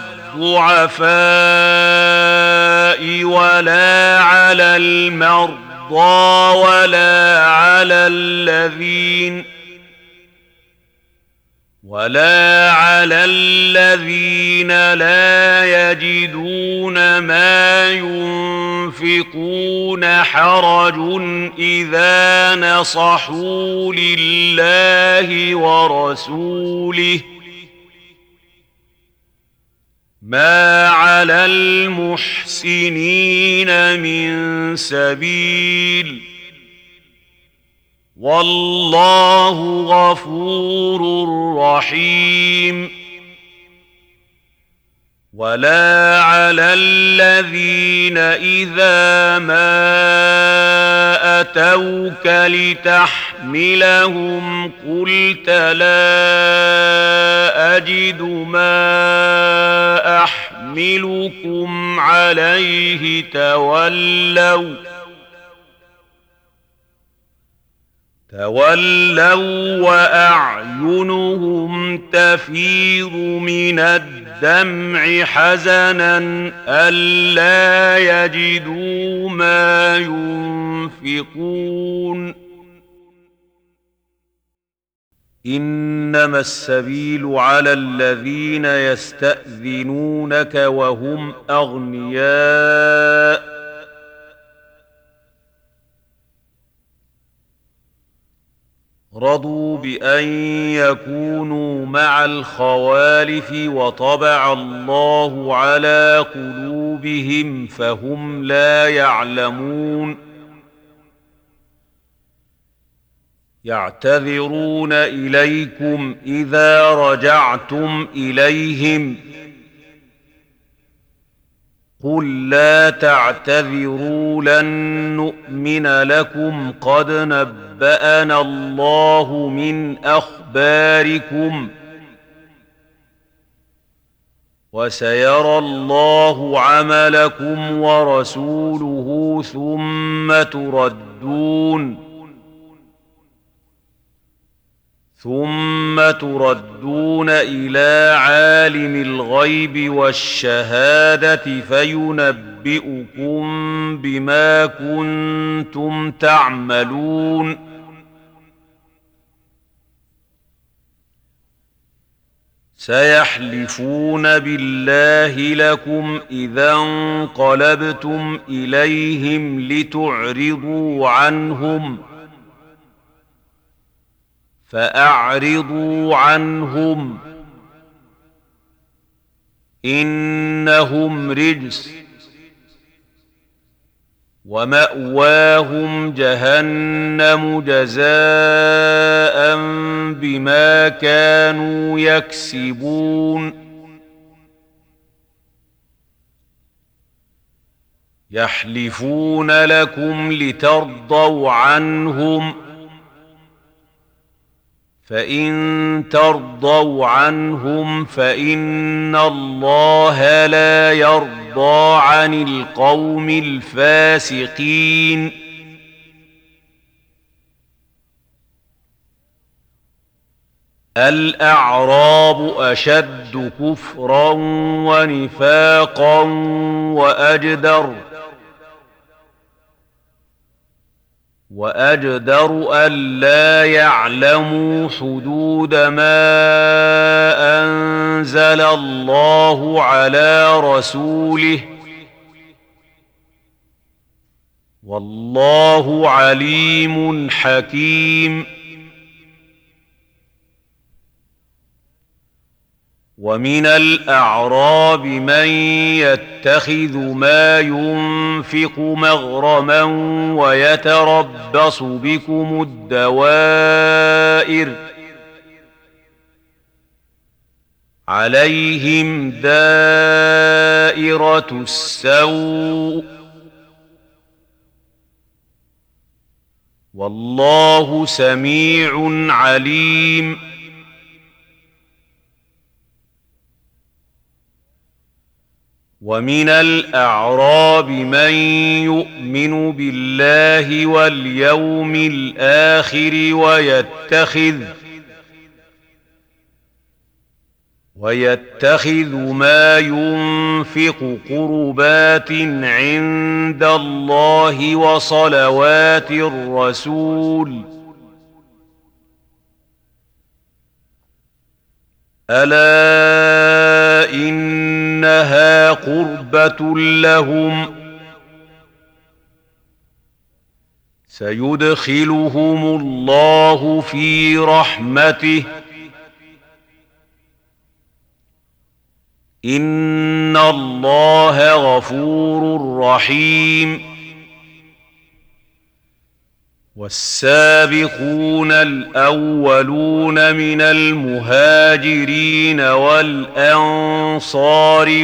الضعفاء ولا على المرضى ولا على الذين لا يجدون ما ينفقون حرج إذا نصحوا لله ورسوله ما على المحسنين من سبيل والله غفور رحيم ولا على الذين إذا ما أتوك لتحملهم قلت لا أجد ما أحملكم عليه تولوا وأعينهم تفيض من الدمع حزنا ألا يجدوا ما ينفقون إنما السبيل على الذين يستأذنونك وهم أغنياء رضوا بأن يكونوا مع الخوالف وطبع الله على قلوبهم فهم لا يعلمون يعتذرون إليكم إذا رجعتم إليهم قل لا تعتذروا لن نؤمن لكم قد نبأنا الله من أخباركم وسيرى الله عملكم ورسوله ثم تردون إلى عالم الغيب والشهادة فينبئكم بما كنتم تعملون سيحلفون بالله لكم إذا انقلبتم إليهم لتعرضوا عنهم فأعرضوا عنهم إنهم رجس ومأواهم جهنم جزاء بما كانوا يكسبون يحلفون لكم لترضوا عنهم فإن ترضوا عنهم فإن الله لا يرضى عن القوم الفاسقين الأعراب أشد كفرا ونفاقا وأجدر ألا يعلموا حدود ما أنزل الله على رسوله والله عليم حكيم ومن الأعراب من يتخذ ما ينفق مغرما ويتربص بكم الدوائر عليهم دائرة السوء والله سميع عليم ومن الأعراب من يؤمن بالله واليوم الآخر ويتخذ ما ينفق قربات عند الله وصلوات الرسول ألا إنها قربة لهم سيدخلهم الله في رحمته إن الله غفور رحيم والسابقون الأولون من المهاجرين والأنصار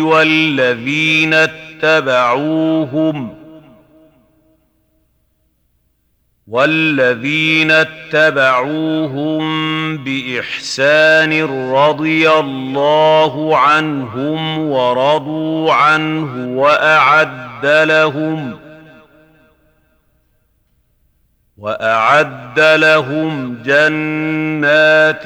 والذين اتبعوهم بإحسان رضي الله عنهم ورضوا عنه وأعد لهم جنات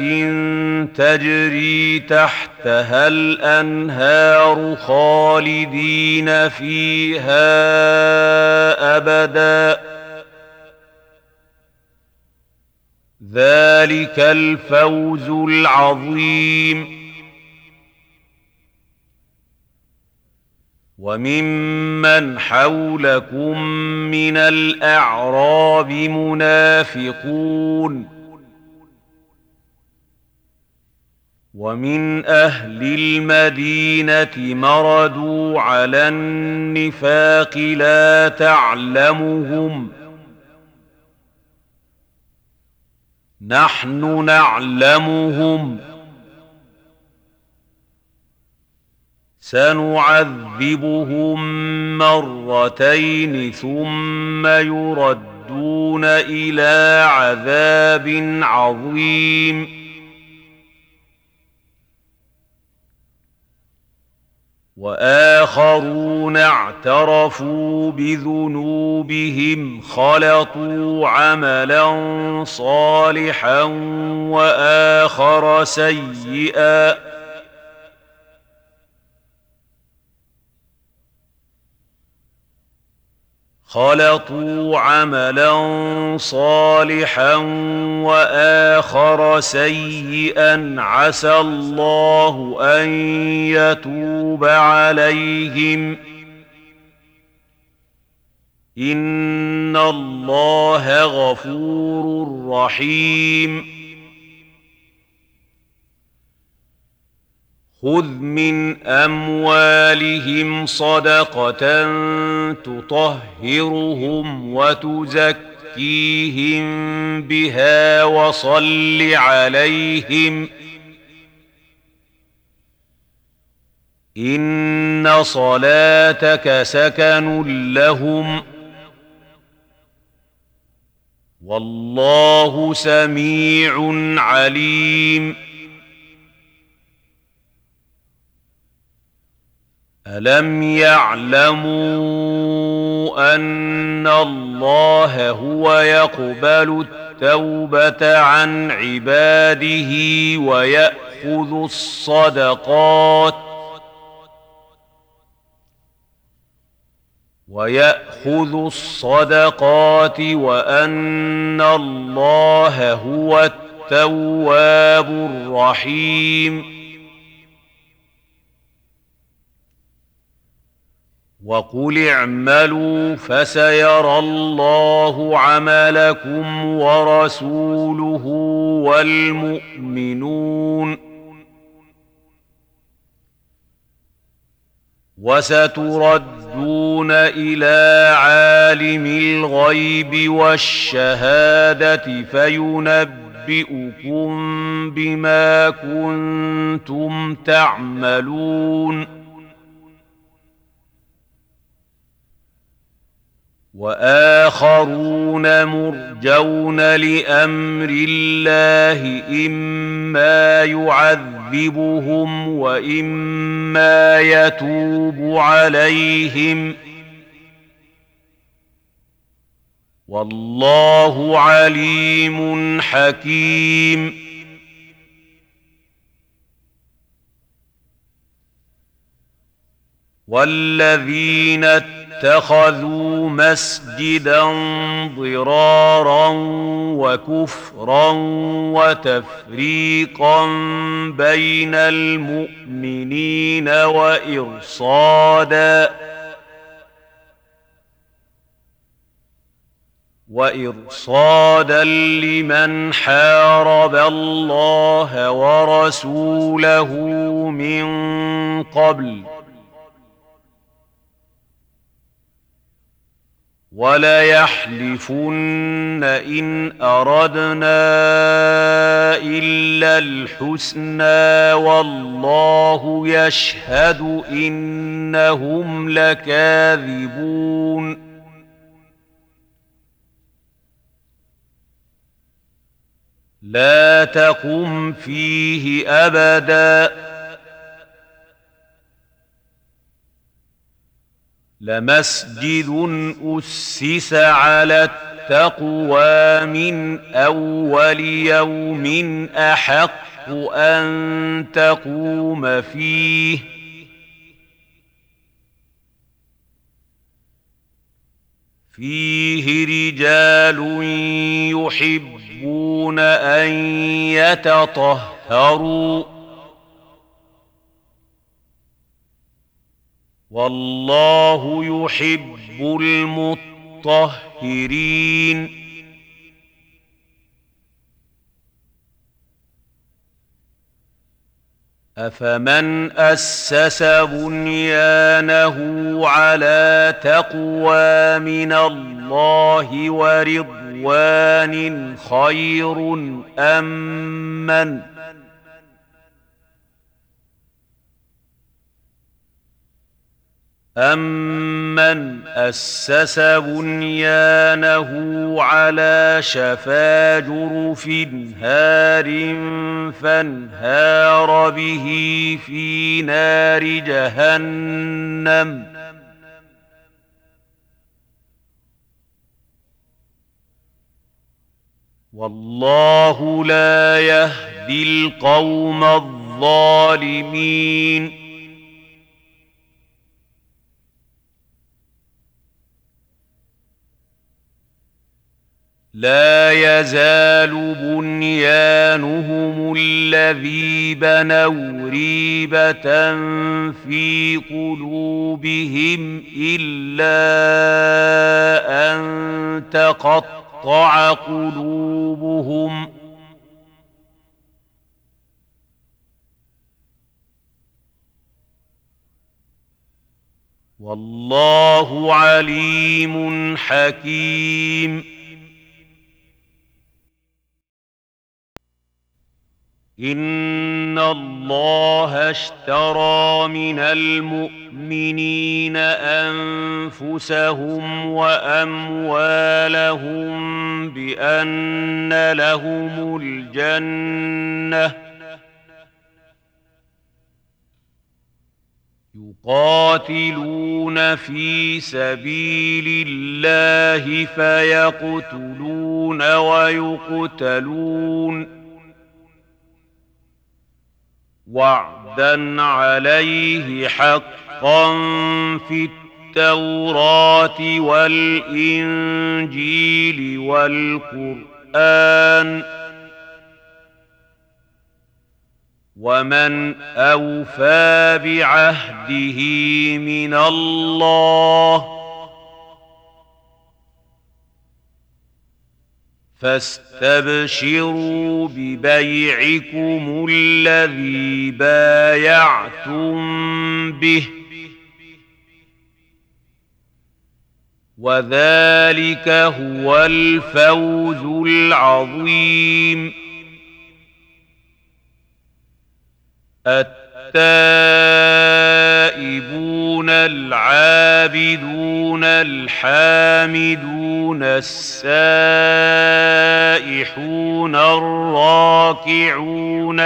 تجري تحتها الأنهار خالدين فيها أبدا ذلك الفوز العظيم وممن حولكم من الأعراب منافقون ومن أهل المدينة مردوا على النفاق لا تعلمهم نحن نعلمهم سنعذبهم مرتين ثم يردون إلى عذاب عظيم وآخرون اعترفوا بذنوبهم خلطوا عملا صالحا وآخر سيئا عسى الله أن يتوب عليهم إن الله غفور رحيم خذ من أموالهم صدقة تطهرهم وتزكيهم بها وصل عليهم إن صلاتك سكن لهم والله سميع عليم ألم يعلموا أن الله هو يقبل التوبة عن عباده ويأخذ الصدقات وأن الله هو التواب الرحيم وقل اعملوا فسيرى الله عملكم ورسوله والمؤمنون وستردون إلى عالم الغيب والشهادة فينبئكم بما كنتم تعملون وآخرون مرجون لأمر الله إما يعذبهم وإما يتوب عليهم والله عليم حكيم والذين اتخذوا مسجدا ضرارا وكفرا وتفريقا بين المؤمنين وإرصادا لمن حارب الله ورسوله من قبل وليحلفن إن أردنا إلا الحسنى والله يشهد إنهم لكاذبون لا تقم فيه أبدا لمسجد أسس على التقوى من أول يوم أحق أن تقوم فيه رجال يحبون أن يتطهروا والله يحب المطهرين أفمن أسس بنيانه على تقوى من الله ورضوان خير أمن أسس بنيانه على شفا جرف هار فانهار به في نار جهنم والله لا يهدي القوم الظالمين لا يزال بنيانهم الذي بنوا ريبة في قلوبهم إلا أن تقطع قلوبهم والله عليم حكيم. إن الله اشترى من المؤمنين أنفسهم وأموالهم بأن لهم الجنة يقاتلون في سبيل الله فيقتلون ويقتلون وعدا عليه حقا في التوراة والإنجيل والقرآن ومن أوفى بعهده من الله فاستبشروا ببيعكم الذي بايعتم به وذلك هو الفوز العظيم. التائبون العابدون الحامدون السائحون الراكعون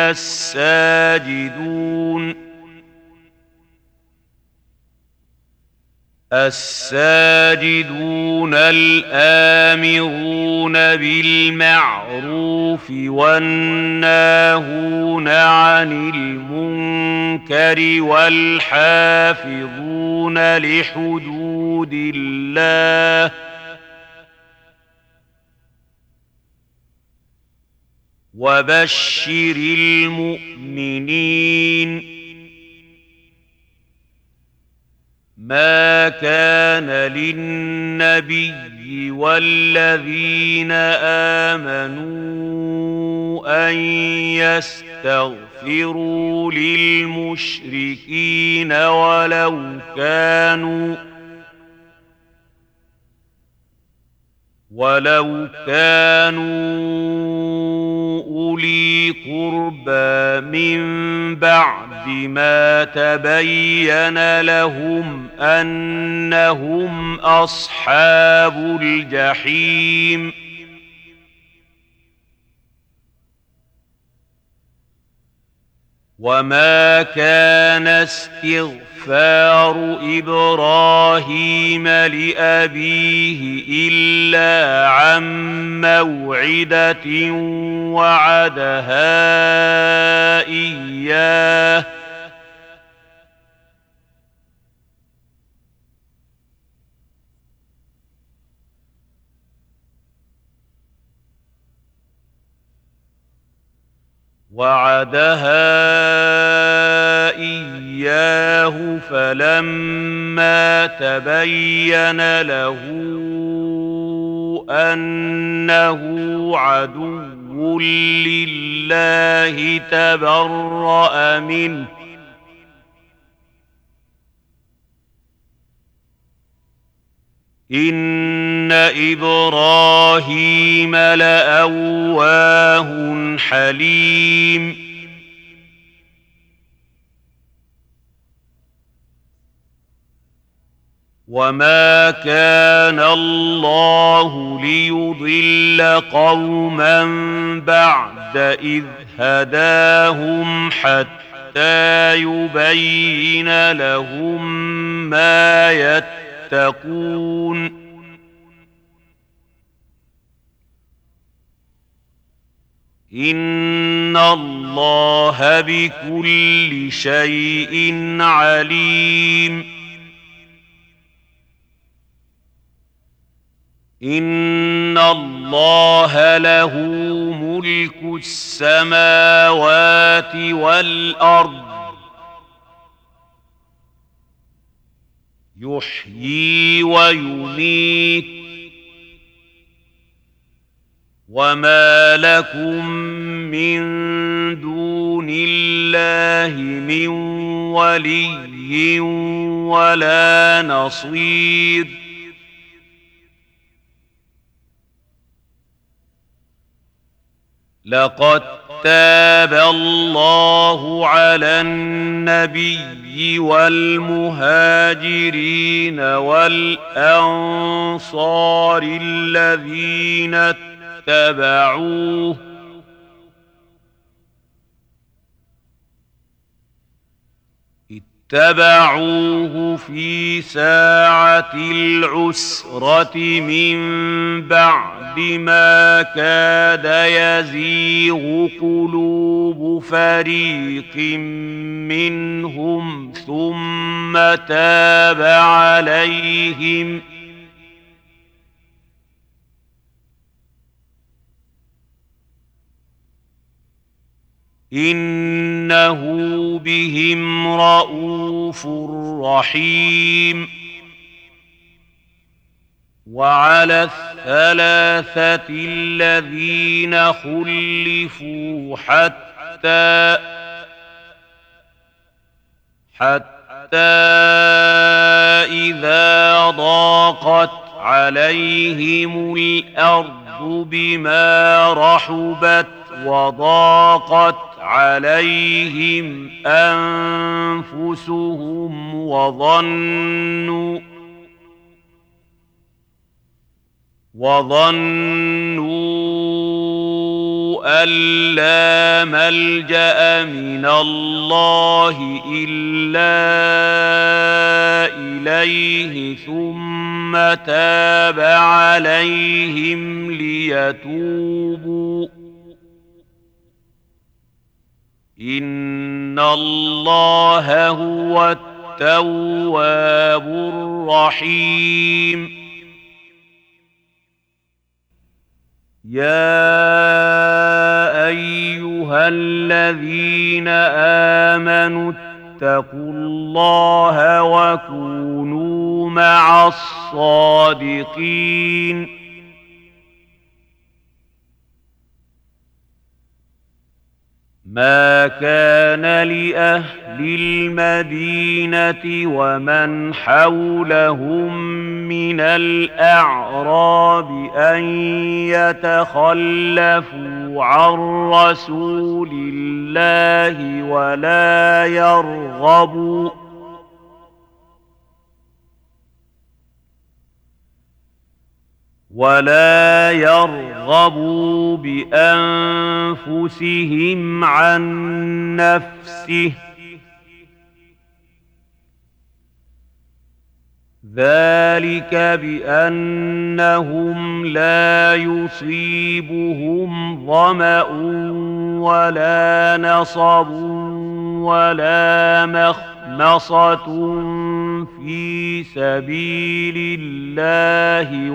الساجدون الآمرون بالمعروف والناهون عن المنكر والحافظون لحدود الله وبشر المؤمنين. ما كان للنبي والذين آمنوا أن يستغفروا للمشركين ولو كانوا أولي قربى من بعد ما تبين لهم أنهم أصحاب الجحيم. وما كان استغفار إبراهيم لأبيه إلا عن موعدة وعدها إياه فلما تبين له أنه عدو لله تبرأ منه إن إبراهيم لأواه حليم. وما كان الله ليضل قوما بعد إذ هداهم حتى يبين لهم ما يتقون إن الله بكل شيء عليم. إن الله له ملك السماوات والأرض يحيي ويميت وما لكم من دون الله من ولي ولي ولا نصير. لقد تاب الله على النبي والمهاجرين والأنصار الذين اتبعوه في ساعة العسرة من بعد ما كاد يزيغ قلوب فريق منهم ثم تاب عليهم إنه بهم رءوف رحيم. وعلى الثلاثة الذين خلفوا حتى إذا ضاقت عليهم الأرض بما رحبت وضاقت عليهم أنفسهم وظنوا أن لا ملجأ من الله إلا إليه ثم تاب عليهم ليتوبوا إن الله هو التواب الرحيم. يا أيها الذين آمنوا اتقوا الله وكونوا مع الصادقين. ما كان لأهل المدينة ومن حولهم من الأعراب أن يتخلفوا عن رسول الله ولا يرغبوا بأنفسهم عن نفسه ذلك بأنهم لا يصيبهم ظمأ ولا نصب ولا مخمصة في سبيل الله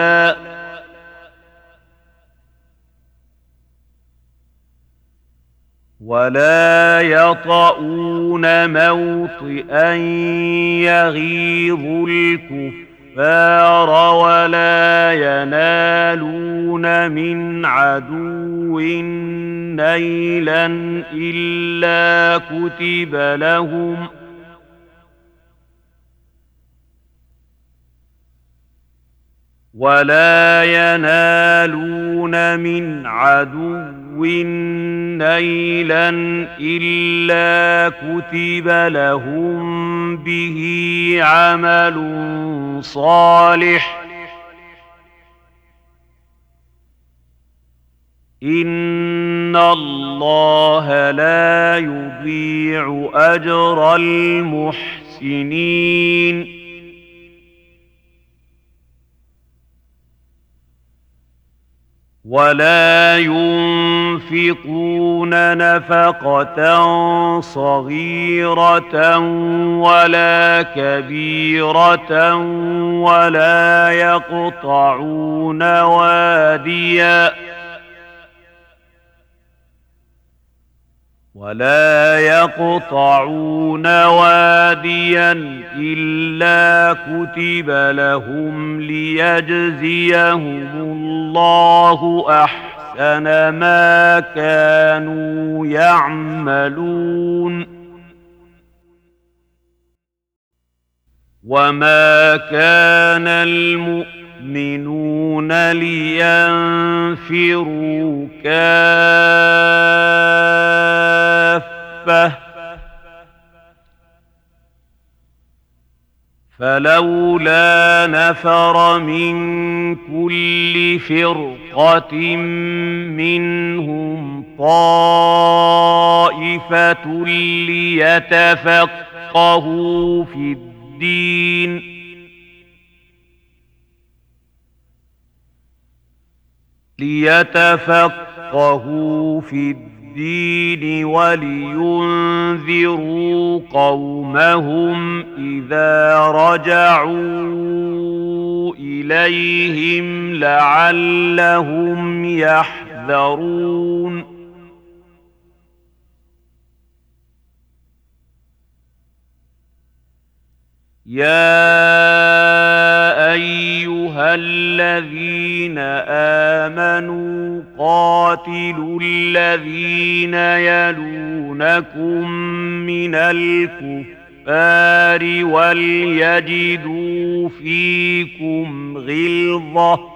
ولا يطؤون موطئا يغيظ الكفار ولا ينالون من عدو نيلا إلا كتب لهم به عمل صالح إن الله لا يضيع أجر المحسنين. ولا ينفقون نفقة صغيرة ولا كبيرة ولا يقطعون واديا إلا كتب لهم ليجزيهم الله أحسن ما كانوا يعملون. وما كان المؤمنون لينفروا كافة فلولا نفر من كل فرقة منهم طائفة ليتفقهوا في الدين ولينذروا قومهم إذا رجعوا إليهم لعلهم يحذرون يا أيها الذين آمنوا قاتلوا الذين يلونكم من الكفار وليجدوا فيكم غلظة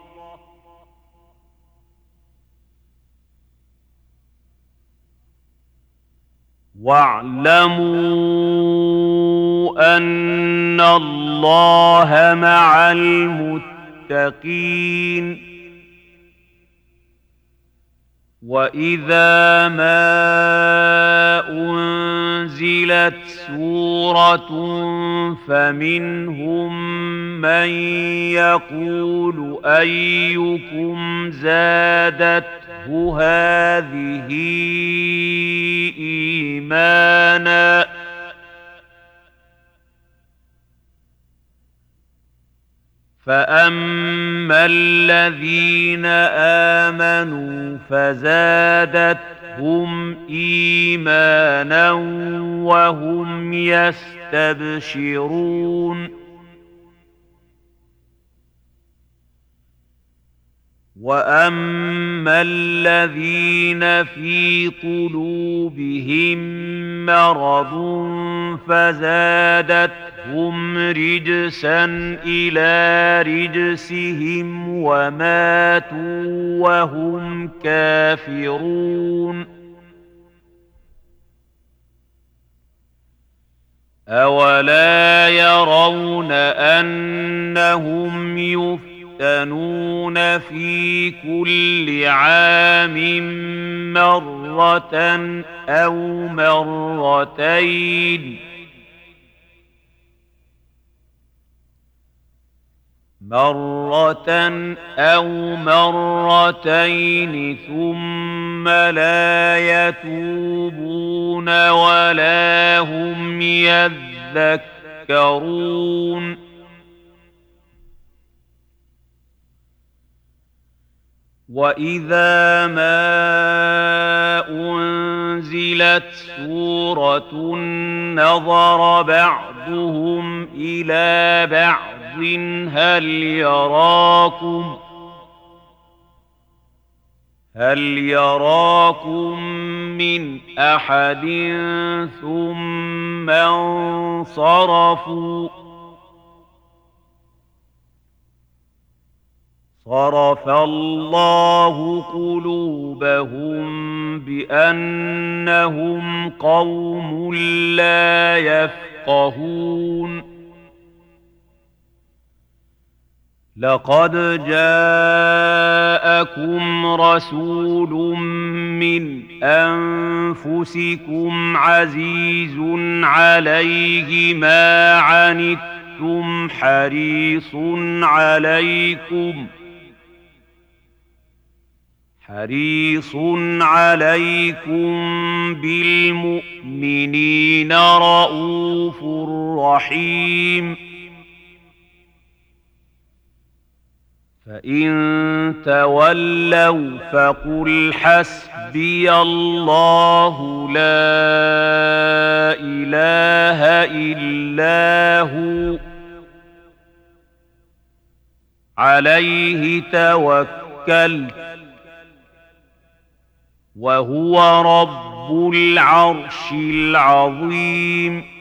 واعلموا أن الله مع المتقين وإذا ما أنزلت سورة فمنهم من يقول أيكم زادته هذه إيمانا فأما الذين آمنوا فزادتهم إيمانا وهم يستبشرون وأما الذين في قلوبهم مرض فزادتهم رجسا إلى رجسهم وماتوا وهم كافرون أولا يرون أنهم يفتنون في كل عام مرة أو مرتين ثم لا يتوبون ولا هم يذكرون وإذا ما أنزلت سورة نظر بعضهم إلى بعض هل يراكم من أحد ثم انصرفوا صرف الله قلوبهم بأنهم قوم لا يفقهون لقد جاءكم رسول من أنفسكم عزيز عليه ما عنتم حريص عليكم بالمؤمنين رءوف رحيم فإن تولوا فقل حسبي الله لا إله إلا هو عليه توكلت وهو رب العرش العظيم